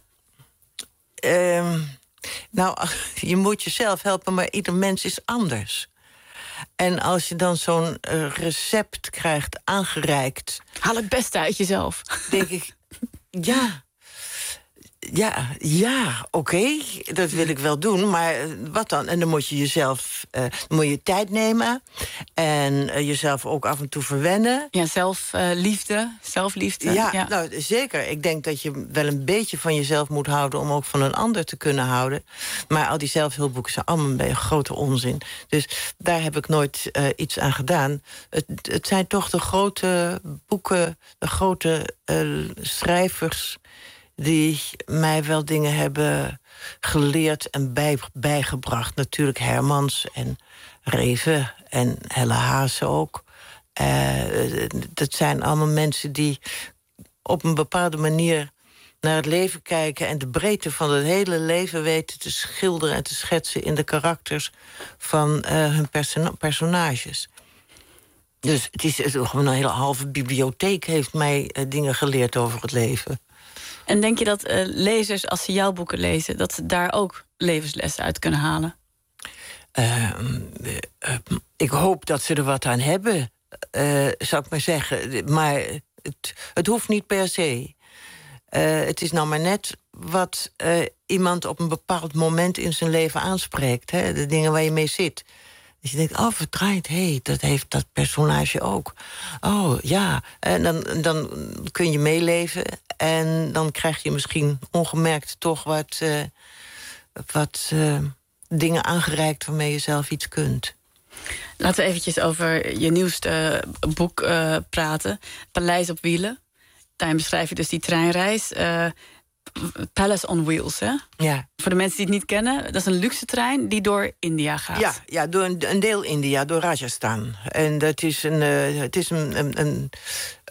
Uh, nou, je moet jezelf helpen, maar ieder mens is anders. En als je dan zo'n uh, recept krijgt aangereikt, haal het beste uit jezelf. Denk ik, ja... Ja, ja, oké, okay, dat wil ik wel doen, maar wat dan? En dan moet je jezelf, uh, dan moet je tijd nemen en uh, jezelf ook af en toe verwennen. Ja, zelfliefde, uh, zelfliefde. Ja, ja, nou zeker. Ik denk dat je wel een beetje van jezelf moet houden om ook van een ander te kunnen houden. Maar al die zelfhulpboeken zijn allemaal een beetje grote onzin. Dus daar heb ik nooit uh, iets aan gedaan. Het, het zijn toch de grote boeken, de grote uh, schrijvers die mij wel dingen hebben geleerd en bij, bijgebracht. Natuurlijk Hermans en Reven en Helle Haase ook. Uh, dat zijn allemaal mensen die op een bepaalde manier naar het leven kijken en de breedte van het hele leven weten te schilderen en te schetsen in de karakters van uh, hun person- personages. Dus het is gewoon een hele halve bibliotheek heeft mij uh, dingen geleerd over het leven. En denk je dat uh, lezers, als ze jouw boeken lezen, dat ze daar ook levenslessen uit kunnen halen? Uh, uh, uh, ik hoop dat ze er wat aan hebben, uh, zou ik maar zeggen. Maar het, het hoeft niet per se. Uh, het is nou maar net wat uh, iemand op een bepaald moment in zijn leven aanspreekt. Hè? De dingen waar je mee zit. Dus je denkt, oh, verdraaid, hé, hey, dat heeft dat personage ook. Oh, ja. En dan, dan kun je meeleven. En dan krijg je misschien ongemerkt toch wat, uh, wat uh, dingen aangereikt waarmee je zelf iets kunt. Laten we eventjes over je nieuwste uh, boek uh, praten. Paleis op wielen. Daarin beschrijf je dus die treinreis. Uh, Palace on Wheels, hè? Ja. Voor de mensen die het niet kennen, dat is een luxe trein die door India gaat. Ja, ja door een, een deel India, door Rajasthan. En dat is een, uh, het is een, een, een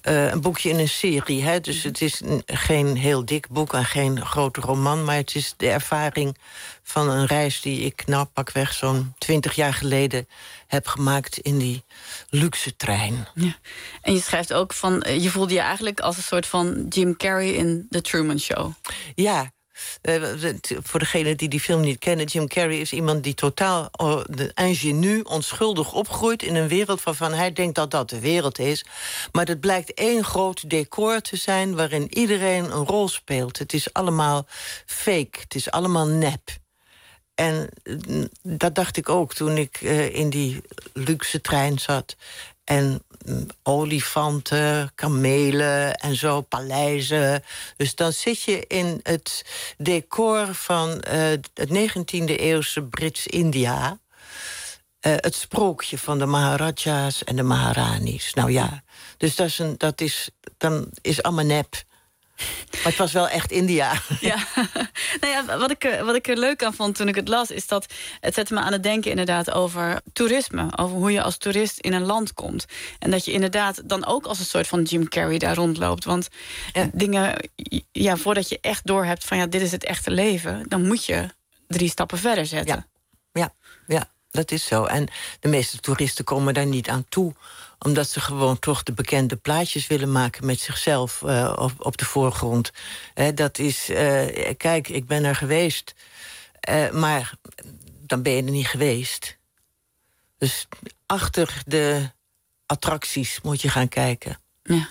uh, een boekje in een serie. Hè? Dus het is een, geen heel dik boek en geen grote roman, maar het is de ervaring van een reis die ik nou pakweg zo'n twintig jaar geleden heb gemaakt in die luxe trein. Ja. En je schrijft ook van, je voelde je eigenlijk als een soort van Jim Carrey in The Truman Show. Ja. Uh, voor degenen die die film niet kennen, Jim Carrey is iemand die totaal uh, ingenu, onschuldig opgroeit in een wereld waarvan hij denkt dat dat de wereld is. Maar het blijkt één groot decor te zijn waarin iedereen een rol speelt. Het is allemaal fake, het is allemaal nep. En uh, dat dacht ik ook toen ik uh, in die luxe trein zat. En um, olifanten, kamelen en zo, paleizen. Dus dan zit je in het decor van uh, het negentiende eeuwse Brits-India. Uh, het sprookje van de Maharaja's en de Maharanis. Nou ja, dus dat is, een, dat is, dan is allemaal nep. Maar het was wel echt India. Ja, nou ja, wat, ik, wat ik er leuk aan vond toen ik het las, is dat het zette me aan het denken inderdaad over toerisme. Over hoe je als toerist in een land komt. En dat je inderdaad dan ook als een soort van Jim Carrey daar rondloopt. Want ja. dingen, ja, voordat je echt doorhebt van ja, dit is het echte leven, dan moet je drie stappen verder zetten. Ja, ja, ja, dat is zo. En de meeste toeristen komen daar niet aan toe, omdat ze gewoon toch de bekende plaatjes willen maken met zichzelf uh, op, op de voorgrond. Uh, dat is, uh, kijk, ik ben er geweest. Uh, maar dan ben je er niet geweest. Dus achter de attracties moet je gaan kijken. Ja.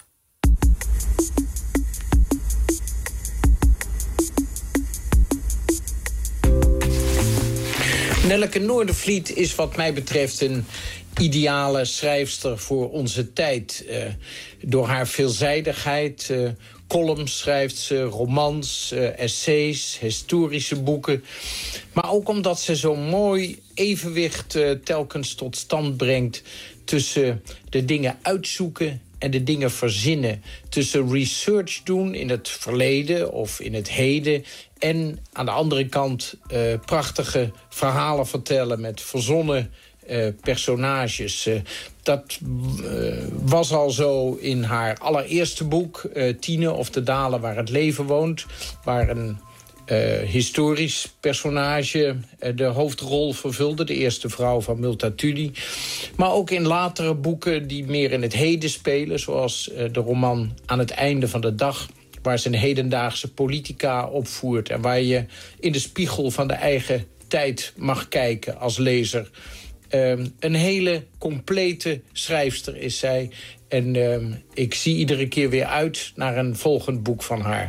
Nelleke Noordervliet is wat mij betreft een ideale schrijfster voor onze tijd. Uh, door haar veelzijdigheid, uh, columns schrijft ze, romans, uh, essays, historische boeken. Maar ook omdat ze zo'n mooi evenwicht uh, telkens tot stand brengt tussen de dingen uitzoeken en de dingen verzinnen. Tussen research doen in het verleden of in het heden en aan de andere kant uh, prachtige verhalen vertellen met verzonnen Uh, personages. Uh, dat uh, was al zo in haar allereerste boek, uh, Tine of de Dalen waar het leven woont, waar een uh, historisch personage uh, de hoofdrol vervulde, de eerste vrouw van Multatuli. Maar ook in latere boeken die meer in het heden spelen, zoals uh, de roman Aan het einde van de dag, waar ze een hedendaagse politica opvoert en waar je in de spiegel van de eigen tijd mag kijken als lezer. Um, een hele complete schrijfster is zij. En um, ik zie iedere keer weer uit naar een volgend boek van haar.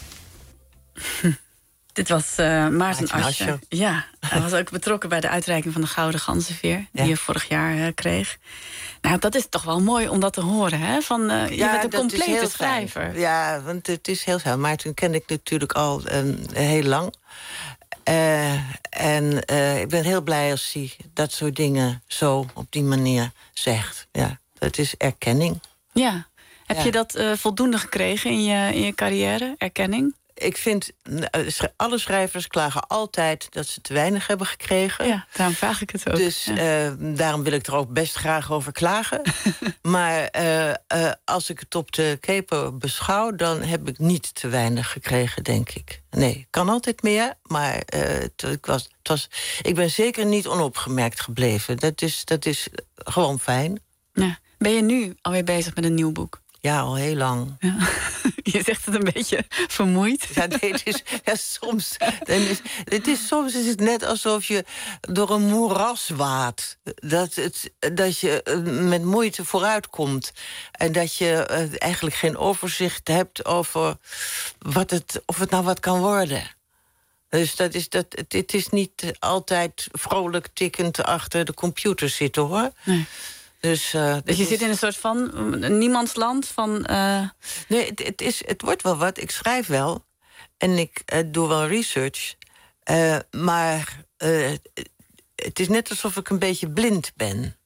Dit was uh, Maarten Ascher. Ja, hij was ook betrokken bij de uitreiking van de Gouden Ganzenveer, die ja. je vorig jaar uh, kreeg. Nou, dat is toch wel mooi om dat te horen, hè? Van, uh, je ja, bent een complete schrijver. Fijn. Ja, want het is heel fijn. Maarten ken ik natuurlijk al um, heel lang. Uh, en uh, ik ben heel blij als hij dat soort dingen zo op die manier zegt. Ja, dat is erkenning. Ja. Heb ja. je dat uh, voldoende gekregen in je, in je carrière, erkenning? Ik vind, alle schrijvers klagen altijd dat ze te weinig hebben gekregen. Ja, daarom vraag ik het ook. Dus ja. uh, daarom wil ik er ook best graag over klagen. Maar uh, uh, als ik het op de keper beschouw, dan heb ik niet te weinig gekregen, denk ik. Nee, kan altijd meer, maar uh, het, ik, was, het was, ik ben zeker niet onopgemerkt gebleven. Dat is, dat is gewoon fijn. Ja. Ben je nu alweer bezig met een nieuw boek? Ja, al heel lang. Ja. Je zegt het een beetje vermoeid. Ja, nee, het is, ja, soms, is, het is, soms is het net alsof je door een moeras waadt. Dat, het, dat je met moeite vooruit komt. En dat je uh, eigenlijk geen overzicht hebt over wat het, of het nou wat kan worden. Dus dat is, dat, het, het is niet altijd vrolijk tikkend achter de computer zitten, hoor. Nee. Dus, uh, dus je is... zit in een soort van niemandsland van... Uh... Nee, het, het, is, het wordt wel wat. Ik schrijf wel. En ik uh, doe wel research. Uh, maar uh, het is net alsof ik een beetje blind ben.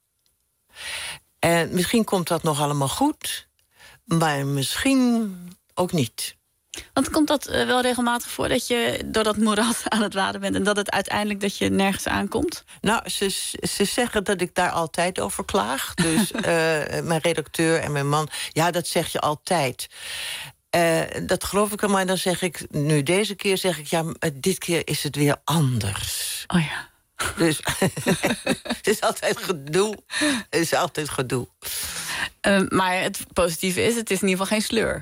En misschien komt dat nog allemaal goed. Maar misschien ook niet. Want komt dat uh, wel regelmatig voor dat je door dat moeras aan het waden bent... en dat het uiteindelijk dat je nergens aankomt? Nou, ze, ze zeggen dat ik daar altijd over klaag. Dus uh, mijn redacteur en mijn man, ja, dat zeg je altijd. Uh, dat geloof ik al, maar dan zeg ik... nu deze keer zeg ik, ja, dit keer is het weer anders. Oh ja. Dus het is altijd gedoe. Het is altijd gedoe. Uh, maar het positieve is, het is in ieder geval geen sleur.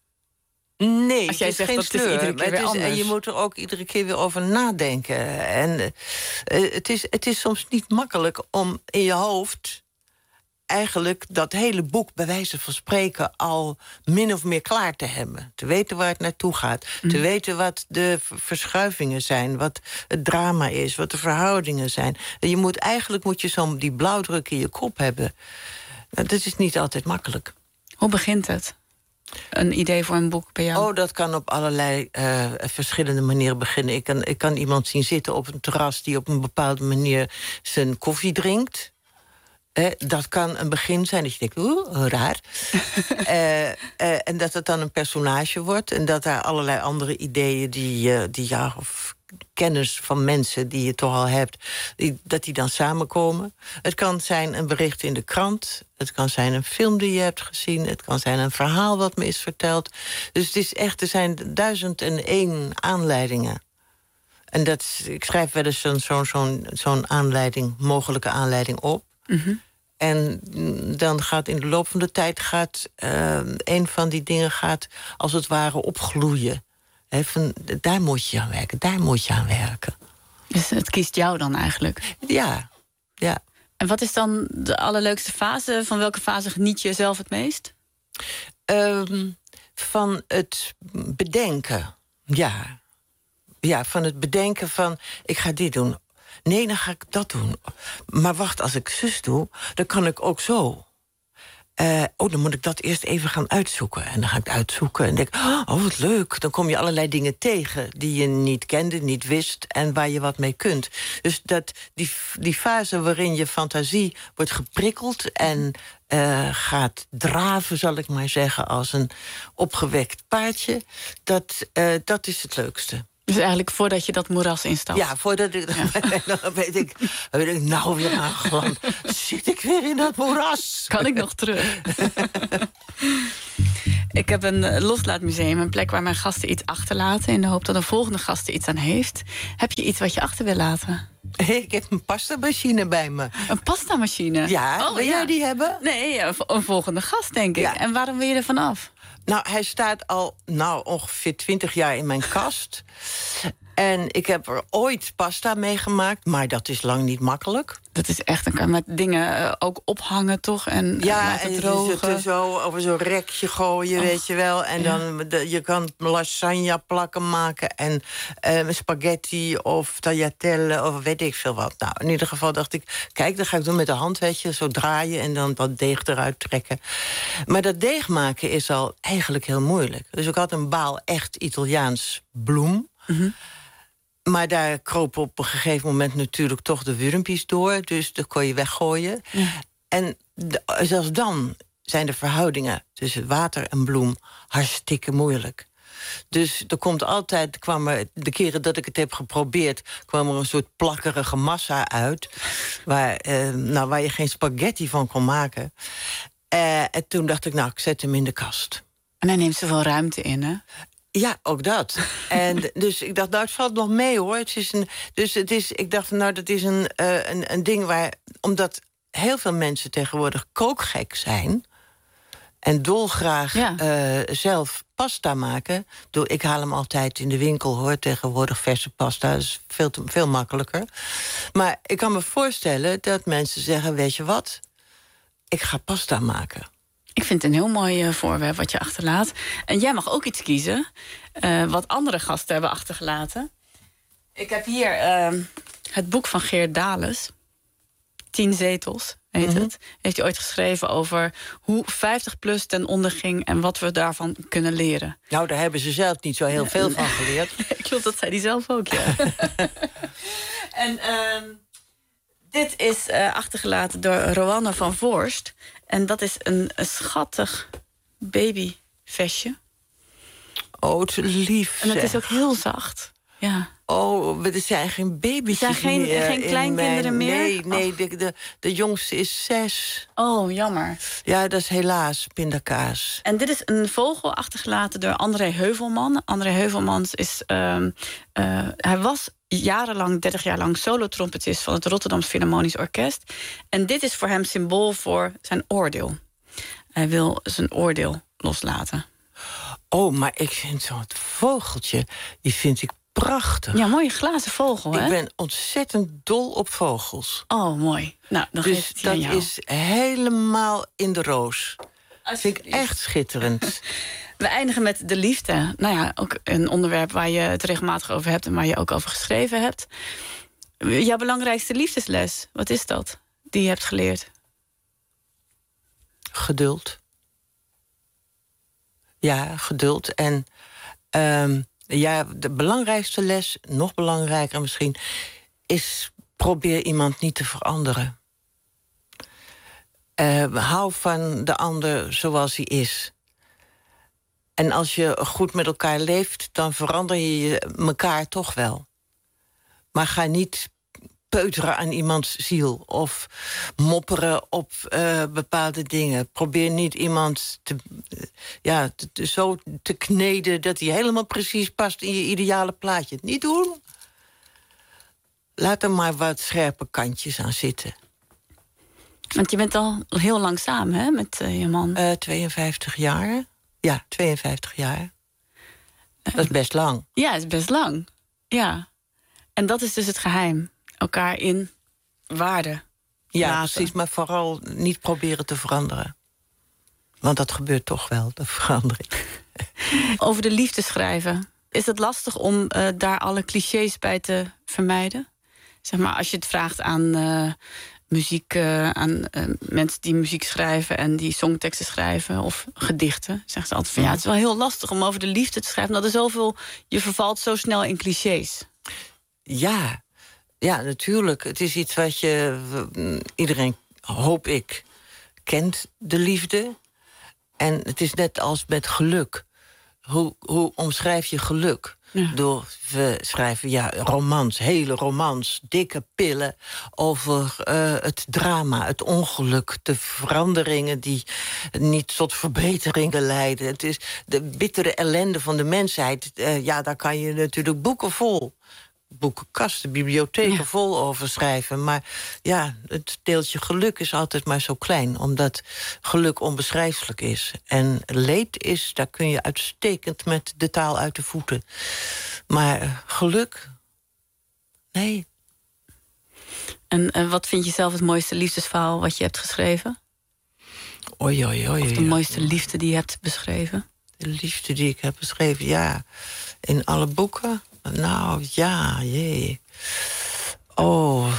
Nee, als jij het is zegt geen dat sleur. het is iedere keer weer het is, anders. En je moet er ook iedere keer weer over nadenken. En uh, het, is, het is soms niet makkelijk om in je hoofd... eigenlijk dat hele boek bij wijze van spreken... al min of meer klaar te hebben. Te weten waar het naartoe gaat. Mm. Te weten wat de verschuivingen zijn. Wat het drama is. Wat de verhoudingen zijn. En je moet, eigenlijk moet je zo'n die blauwdruk in je kop hebben. Dat is niet altijd makkelijk. Hoe begint het? Een idee voor een boek bij jou? Oh, dat kan op allerlei uh, verschillende manieren beginnen. Ik kan, ik kan iemand zien zitten op een terras... die op een bepaalde manier zijn koffie drinkt. Eh, dat kan een begin zijn dat je denkt, oeh, raar. uh, uh, en dat het dan een personage wordt. En dat daar allerlei andere ideeën die, uh, die ja, of kennis van mensen die je toch al hebt... Die, dat die dan samenkomen. Het kan zijn een bericht in de krant. Het kan zijn een film die je hebt gezien. Het kan zijn een verhaal wat me is verteld. Dus het is echt, er zijn duizend en één aanleidingen. En dat, ik schrijf wel eens zo'n zo'n zo'n zo'n aanleiding, mogelijke aanleiding op. Mm-hmm. En dan gaat in de loop van de tijd gaat uh, een van die dingen gaat als het ware opgloeien. He, van, daar moet je aan werken, daar moet je aan werken. Dus het kiest jou dan eigenlijk? Ja, ja. En wat is dan de allerleukste fase? Van welke fase geniet je zelf het meest? Um, van het bedenken, ja. Ja, van het bedenken van, ik ga dit doen. Nee, dan ga ik dat doen. Maar wacht, als ik zus doe, dan kan ik ook zo. Uh, oh, dan moet ik dat eerst even gaan uitzoeken. En dan ga ik het uitzoeken en denk, oh, wat leuk. Dan kom je allerlei dingen tegen die je niet kende, niet wist... en waar je wat mee kunt. Dus dat, die, die fase waarin je fantasie wordt geprikkeld... en uh, gaat draven, zal ik maar zeggen, als een opgewekt paardje... dat, uh, dat is het leukste. Dus eigenlijk voordat je dat moeras instapt? Ja, voordat ik... Ja. Dan weet ik, dan weet ik nou weer aangeland. Zit ik weer in dat moeras? Kan ik nog terug? Ik heb een loslaatmuseum, een plek waar mijn gasten iets achterlaten... in de hoop dat een volgende gast er iets aan heeft. Heb je iets wat je achter wil laten? Ik heb een pastamachine bij me. Een pastamachine? Ja, oh, wil ja. jij die hebben? Nee, een volgende gast, denk ik. Ja. En waarom wil je er vanaf? Nou, hij staat al nou, ongeveer twintig jaar in mijn kast. En ik heb er ooit pasta mee gemaakt, maar dat is lang niet makkelijk. Dat is echt, dan kan met dingen uh, ook ophangen, toch? En ja, laten en drogen. je zit er zo over zo'n rekje gooien, Och, weet je wel. En ja. dan, de, je kan lasagne plakken maken en uh, spaghetti of tagliatelle of weet ik veel wat. Nou, in ieder geval dacht ik, kijk, dat ga ik doen met de hand, weet je. Zo draaien en dan wat deeg eruit trekken. Maar dat deeg maken is al eigenlijk heel moeilijk. Dus ik had een baal echt Italiaans bloem. Mm-hmm. Maar daar kropen op een gegeven moment natuurlijk toch de wurmpjes door. Dus dat kon je weggooien. Ja. En de, zelfs dan zijn de verhoudingen tussen water en bloem hartstikke moeilijk. Dus er komt altijd, kwam er, de keren dat ik het heb geprobeerd... kwam er een soort plakkerige massa uit... waar, eh, nou, waar je geen spaghetti van kon maken. Uh, en toen dacht ik, nou, ik zet hem in de kast. En hij neemt zoveel ruimte in, hè? Ja, ook dat. En dus ik dacht, nou, het valt nog mee, hoor. Het is een, dus het is, ik dacht, nou, dat is een, uh, een, een ding waar... omdat heel veel mensen tegenwoordig kookgek zijn... en dolgraag ja. uh, zelf pasta maken... Doe, ik haal hem altijd in de winkel, hoor, tegenwoordig verse pasta. Dat is veel, te, veel makkelijker. Maar ik kan me voorstellen dat mensen zeggen, weet je wat? Ik ga pasta maken. Ik vind het een heel mooi uh, voorwerp wat je achterlaat. En jij mag ook iets kiezen uh, wat andere gasten hebben achtergelaten. Ik heb hier uh, het boek van Geert Dales. Tien zetels, heet mm-hmm. het. Heeft hij ooit geschreven over hoe vijftig plus ten onder ging... en wat we daarvan kunnen leren. Nou, daar hebben ze zelf niet zo heel veel van geleerd. Klopt, dat zei hij zelf ook, ja. En uh, dit is uh, achtergelaten door Roanne van Voorst... En dat is een, een schattig babyvestje. Oh, het is lief. En het is zeg. ook heel zacht. Ja. Oh, er zijn geen baby's Er zijn geen, meer. geen in kleinkinderen mijn... meer? Nee, nee Oh. de, de, de jongste is zes. Oh, jammer. Ja, dat is helaas pindakaas. En dit is een vogel achtergelaten door André Heuvelman. André Heuvelmans is... Uh, uh, hij was jarenlang, dertig jaar lang, solotrompetist van het Rotterdams Philharmonisch Orkest. En dit is voor hem symbool voor zijn oordeel. Hij wil zijn oordeel loslaten. Oh, maar ik vind zo'n vogeltje, die vind ik prachtig. Ja, mooie glazen vogel, hè? Ik ben ontzettend dol op vogels. Oh, mooi. Nou, dan geef Dus ik die aan dat jou. is helemaal in de roos. Dat vind ik echt schitterend. We eindigen met de liefde. Nou ja, ook een onderwerp waar je het regelmatig over hebt... en waar je ook over geschreven hebt. Jouw belangrijkste liefdesles, wat is dat? Die je hebt geleerd? Geduld. Ja, geduld. En um, ja, de belangrijkste les, nog belangrijker misschien... is probeer iemand niet te veranderen. Uh, hou van de ander zoals hij is. En als je goed met elkaar leeft, dan verander je elkaar toch wel. Maar ga niet peuteren aan iemands ziel of mopperen op uh, bepaalde dingen. Probeer niet iemand te, uh, ja, te, te, zo te kneden dat hij helemaal precies past in je ideale plaatje. Niet doen. Laat er maar wat scherpe kantjes aan zitten. Want je bent al heel lang samen, hè, met uh, je man? Uh, tweeënvijftig jaar. Ja, tweeënvijftig jaar. Dat is best lang. Ja, dat is best lang. Ja. En dat is dus het geheim. Elkaar in waarde Ja, laten. precies. Maar vooral niet proberen te veranderen. Want dat gebeurt toch wel, de verandering. Over de liefde schrijven. Is het lastig om uh, daar alle clichés bij te vermijden? Zeg maar, als je het vraagt aan uh, muziek, uh, aan uh, mensen die muziek schrijven en die songteksten schrijven of gedichten, zeggen ze altijd van ja, het is wel heel lastig om over de liefde te schrijven. Dat er zoveel, je vervalt zo snel in clichés. Ja, ja, natuurlijk. Het is iets wat je, iedereen, hoop ik, kent de liefde. En het is net als met geluk. Hoe, hoe omschrijf je geluk? Ja. Door, we schrijven ja, romans, hele romans, dikke pillen over uh, het drama, het ongeluk, de veranderingen die niet tot verbeteringen leiden. Het is de bittere ellende van de mensheid. Uh, ja, daar kan je natuurlijk boeken vol, boekenkasten, bibliotheken ja. vol over schrijven. Maar ja, het deeltje geluk is altijd maar zo klein, omdat geluk onbeschrijfelijk is. En leed is, daar kun je uitstekend met de taal uit de voeten. Maar uh, geluk? Nee. En, en wat vind je zelf het mooiste liefdesverhaal wat je hebt geschreven? Oei, oei, oei. Of de mooiste liefde die je hebt beschreven? De liefde die ik heb beschreven, ja. In alle boeken? Nou, ja, jee. Oh,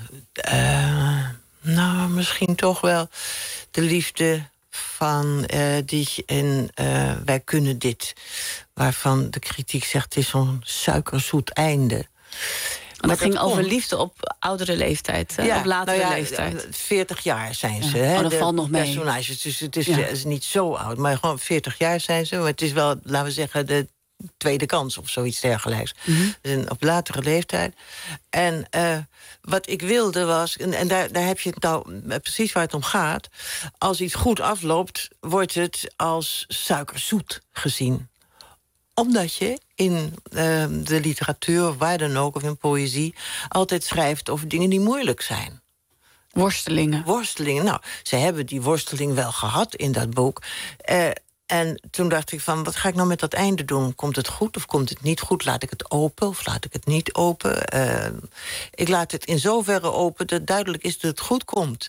uh, nou, misschien toch wel de liefde van uh, die in uh, Wij kunnen dit. Waarvan de kritiek zegt, het is zo'n suikerzoet einde. Maar dat ging over liefde op oudere leeftijd, ja, op latere nou ja, leeftijd. veertig jaar zijn ze. Ja. Hè, oh, dat de valt nog mee. Personages, dus het is, ja. het is niet zo oud. Maar gewoon veertig jaar zijn ze. Maar het is wel, laten we zeggen, de tweede kans of zoiets dergelijks. Mm-hmm. Dus op latere leeftijd. En uh, wat ik wilde was, en, en daar, daar heb je het nou precies waar het om gaat. Als iets goed afloopt, wordt het als suikerzoet gezien. Omdat je in uh, de literatuur, waar dan ook, of in poëzie, altijd schrijft over dingen die moeilijk zijn. Worstelingen. Worstelingen. Nou, ze hebben die worsteling wel gehad in dat boek. Uh, en toen dacht ik van, wat ga ik nou met dat einde doen? Komt het goed of komt het niet goed? Laat ik het open of laat ik het niet open? Uh, ik laat het in zoverre open dat duidelijk is dat het goed komt.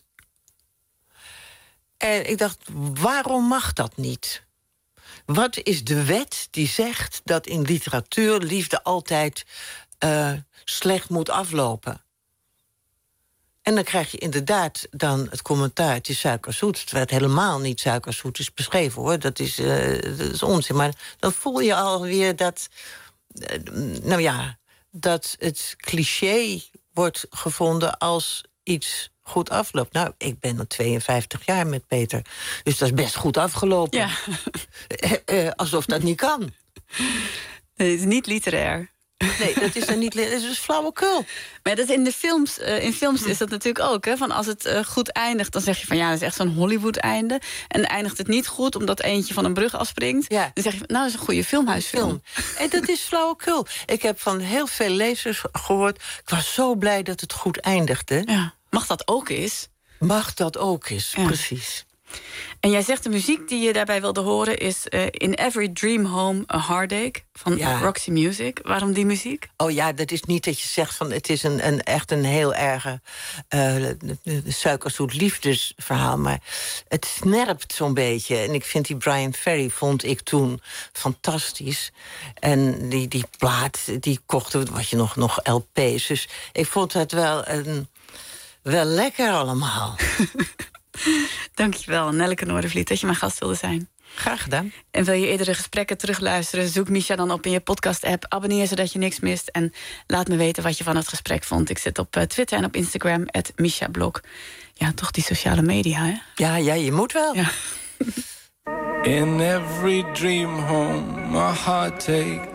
En ik dacht, waarom mag dat niet? Wat is de wet die zegt dat in literatuur liefde altijd uh, slecht moet aflopen? En dan krijg je inderdaad dan het commentaar, het is suikerzoet. Terwijl het helemaal niet suikerzoet is beschreven, hoor. Dat is, uh, dat is onzin. Maar dan voel je alweer dat, uh, nou ja, dat het cliché wordt gevonden als iets goed afloopt. Nou, ik ben al tweeënvijftig jaar met Peter. Dus dat is best goed afgelopen. Ja. Uh, uh, alsof dat niet kan. Nee, het is niet literair. Nee, dat is dan niet. Dat is dus flauwekul. Maar dat is in de films, uh, in films is dat natuurlijk ook. Hè? Van als het uh, goed eindigt, dan zeg je van ja, dat is echt zo'n Hollywood-einde. En eindigt het niet goed, omdat eentje van een brug afspringt. Ja. Dan zeg je van nou, dat is een goede filmhuisfilm. Film. En dat is flauwekul. Ik heb van heel veel lezers gehoord. Ik was zo blij dat het goed eindigde. Ja. Mag dat ook eens? Mag dat ook eens, ja. Precies. En jij zegt de muziek die je daarbij wilde horen is uh, In Every Dream Home a Heartache van ja. Roxy Music. Waarom die muziek? Oh ja, dat is niet dat je zegt van het is een, een echt een heel erge uh, suikerzoet liefdesverhaal, maar het snerpt zo'n beetje. En ik vind die Brian Ferry vond ik toen fantastisch. En die, die plaat, die kochten wat je nog, nog L P's. Dus ik vond het wel, een, wel lekker allemaal. Dankjewel, Nelleke Noordervliet, dat je mijn gast wilde zijn. Graag gedaan. En wil je eerdere gesprekken terugluisteren, zoek Misha dan op in je podcast-app. Abonneer zodat je niks mist. En laat me weten wat je van het gesprek vond. Ik zit op uh, Twitter en op Instagram, at Misha Blok. Ja, toch die sociale media, hè? Ja, ja, je moet wel. Ja. In every dream home a heartache,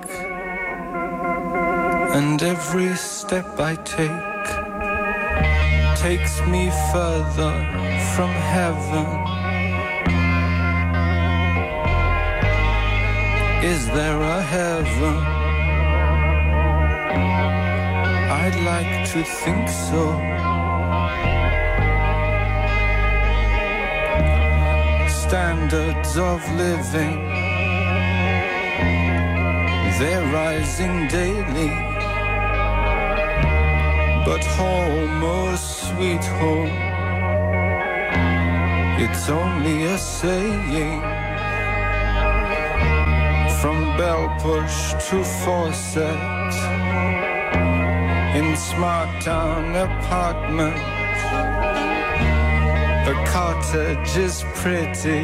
and every step I take takes me further from heaven. Is there a heaven? I'd like to think so. Standards of living, they're rising daily. But home, oh sweet home, it's only a saying. From bell push to faucet, in smart town apartment, the cottage is pretty,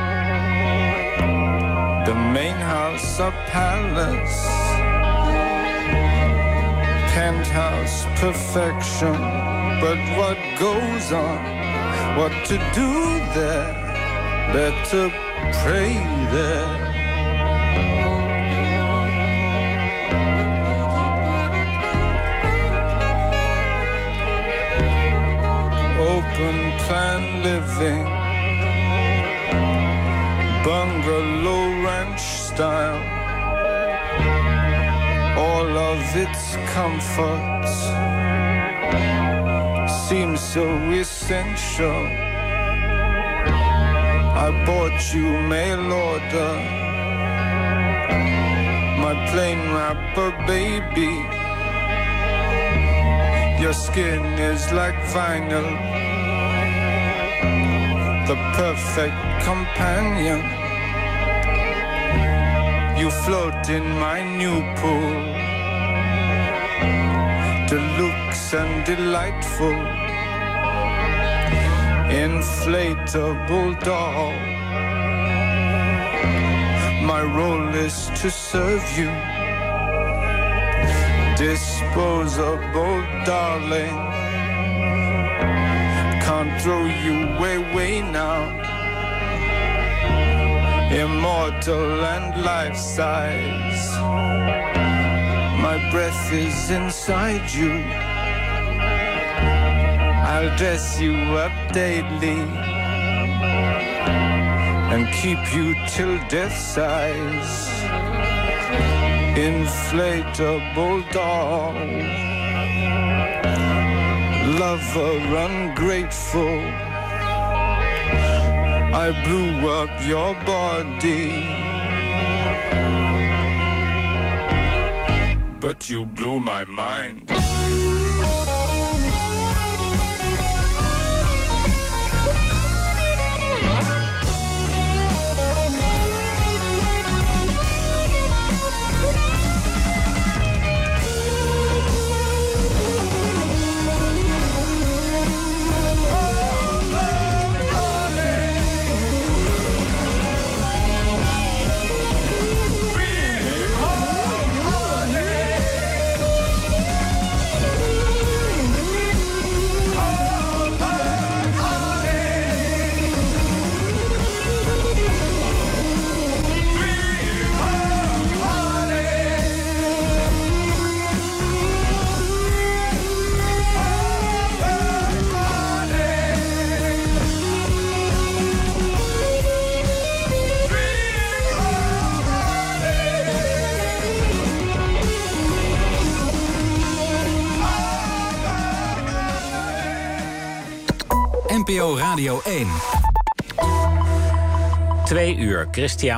the main house a palace, penthouse perfection. But what goes on, what to do there, better pray there. Open plan living, bungalow ranch style, all of its comforts seem so essential. I bought you mail order, my plain wrapper baby. Your skin is like vinyl, the perfect companion. You float in my new pool, deluxe and delightful, inflatable doll. My role is to serve you, disposable darling. Can't throw you way, way now. Immortal and life-size, my breath is inside you. I'll dress you up daily and keep you till death size. Inflatable doll, lover ungrateful, I blew up your body, but you blew my mind. P O Radio één. Twee uur, Christian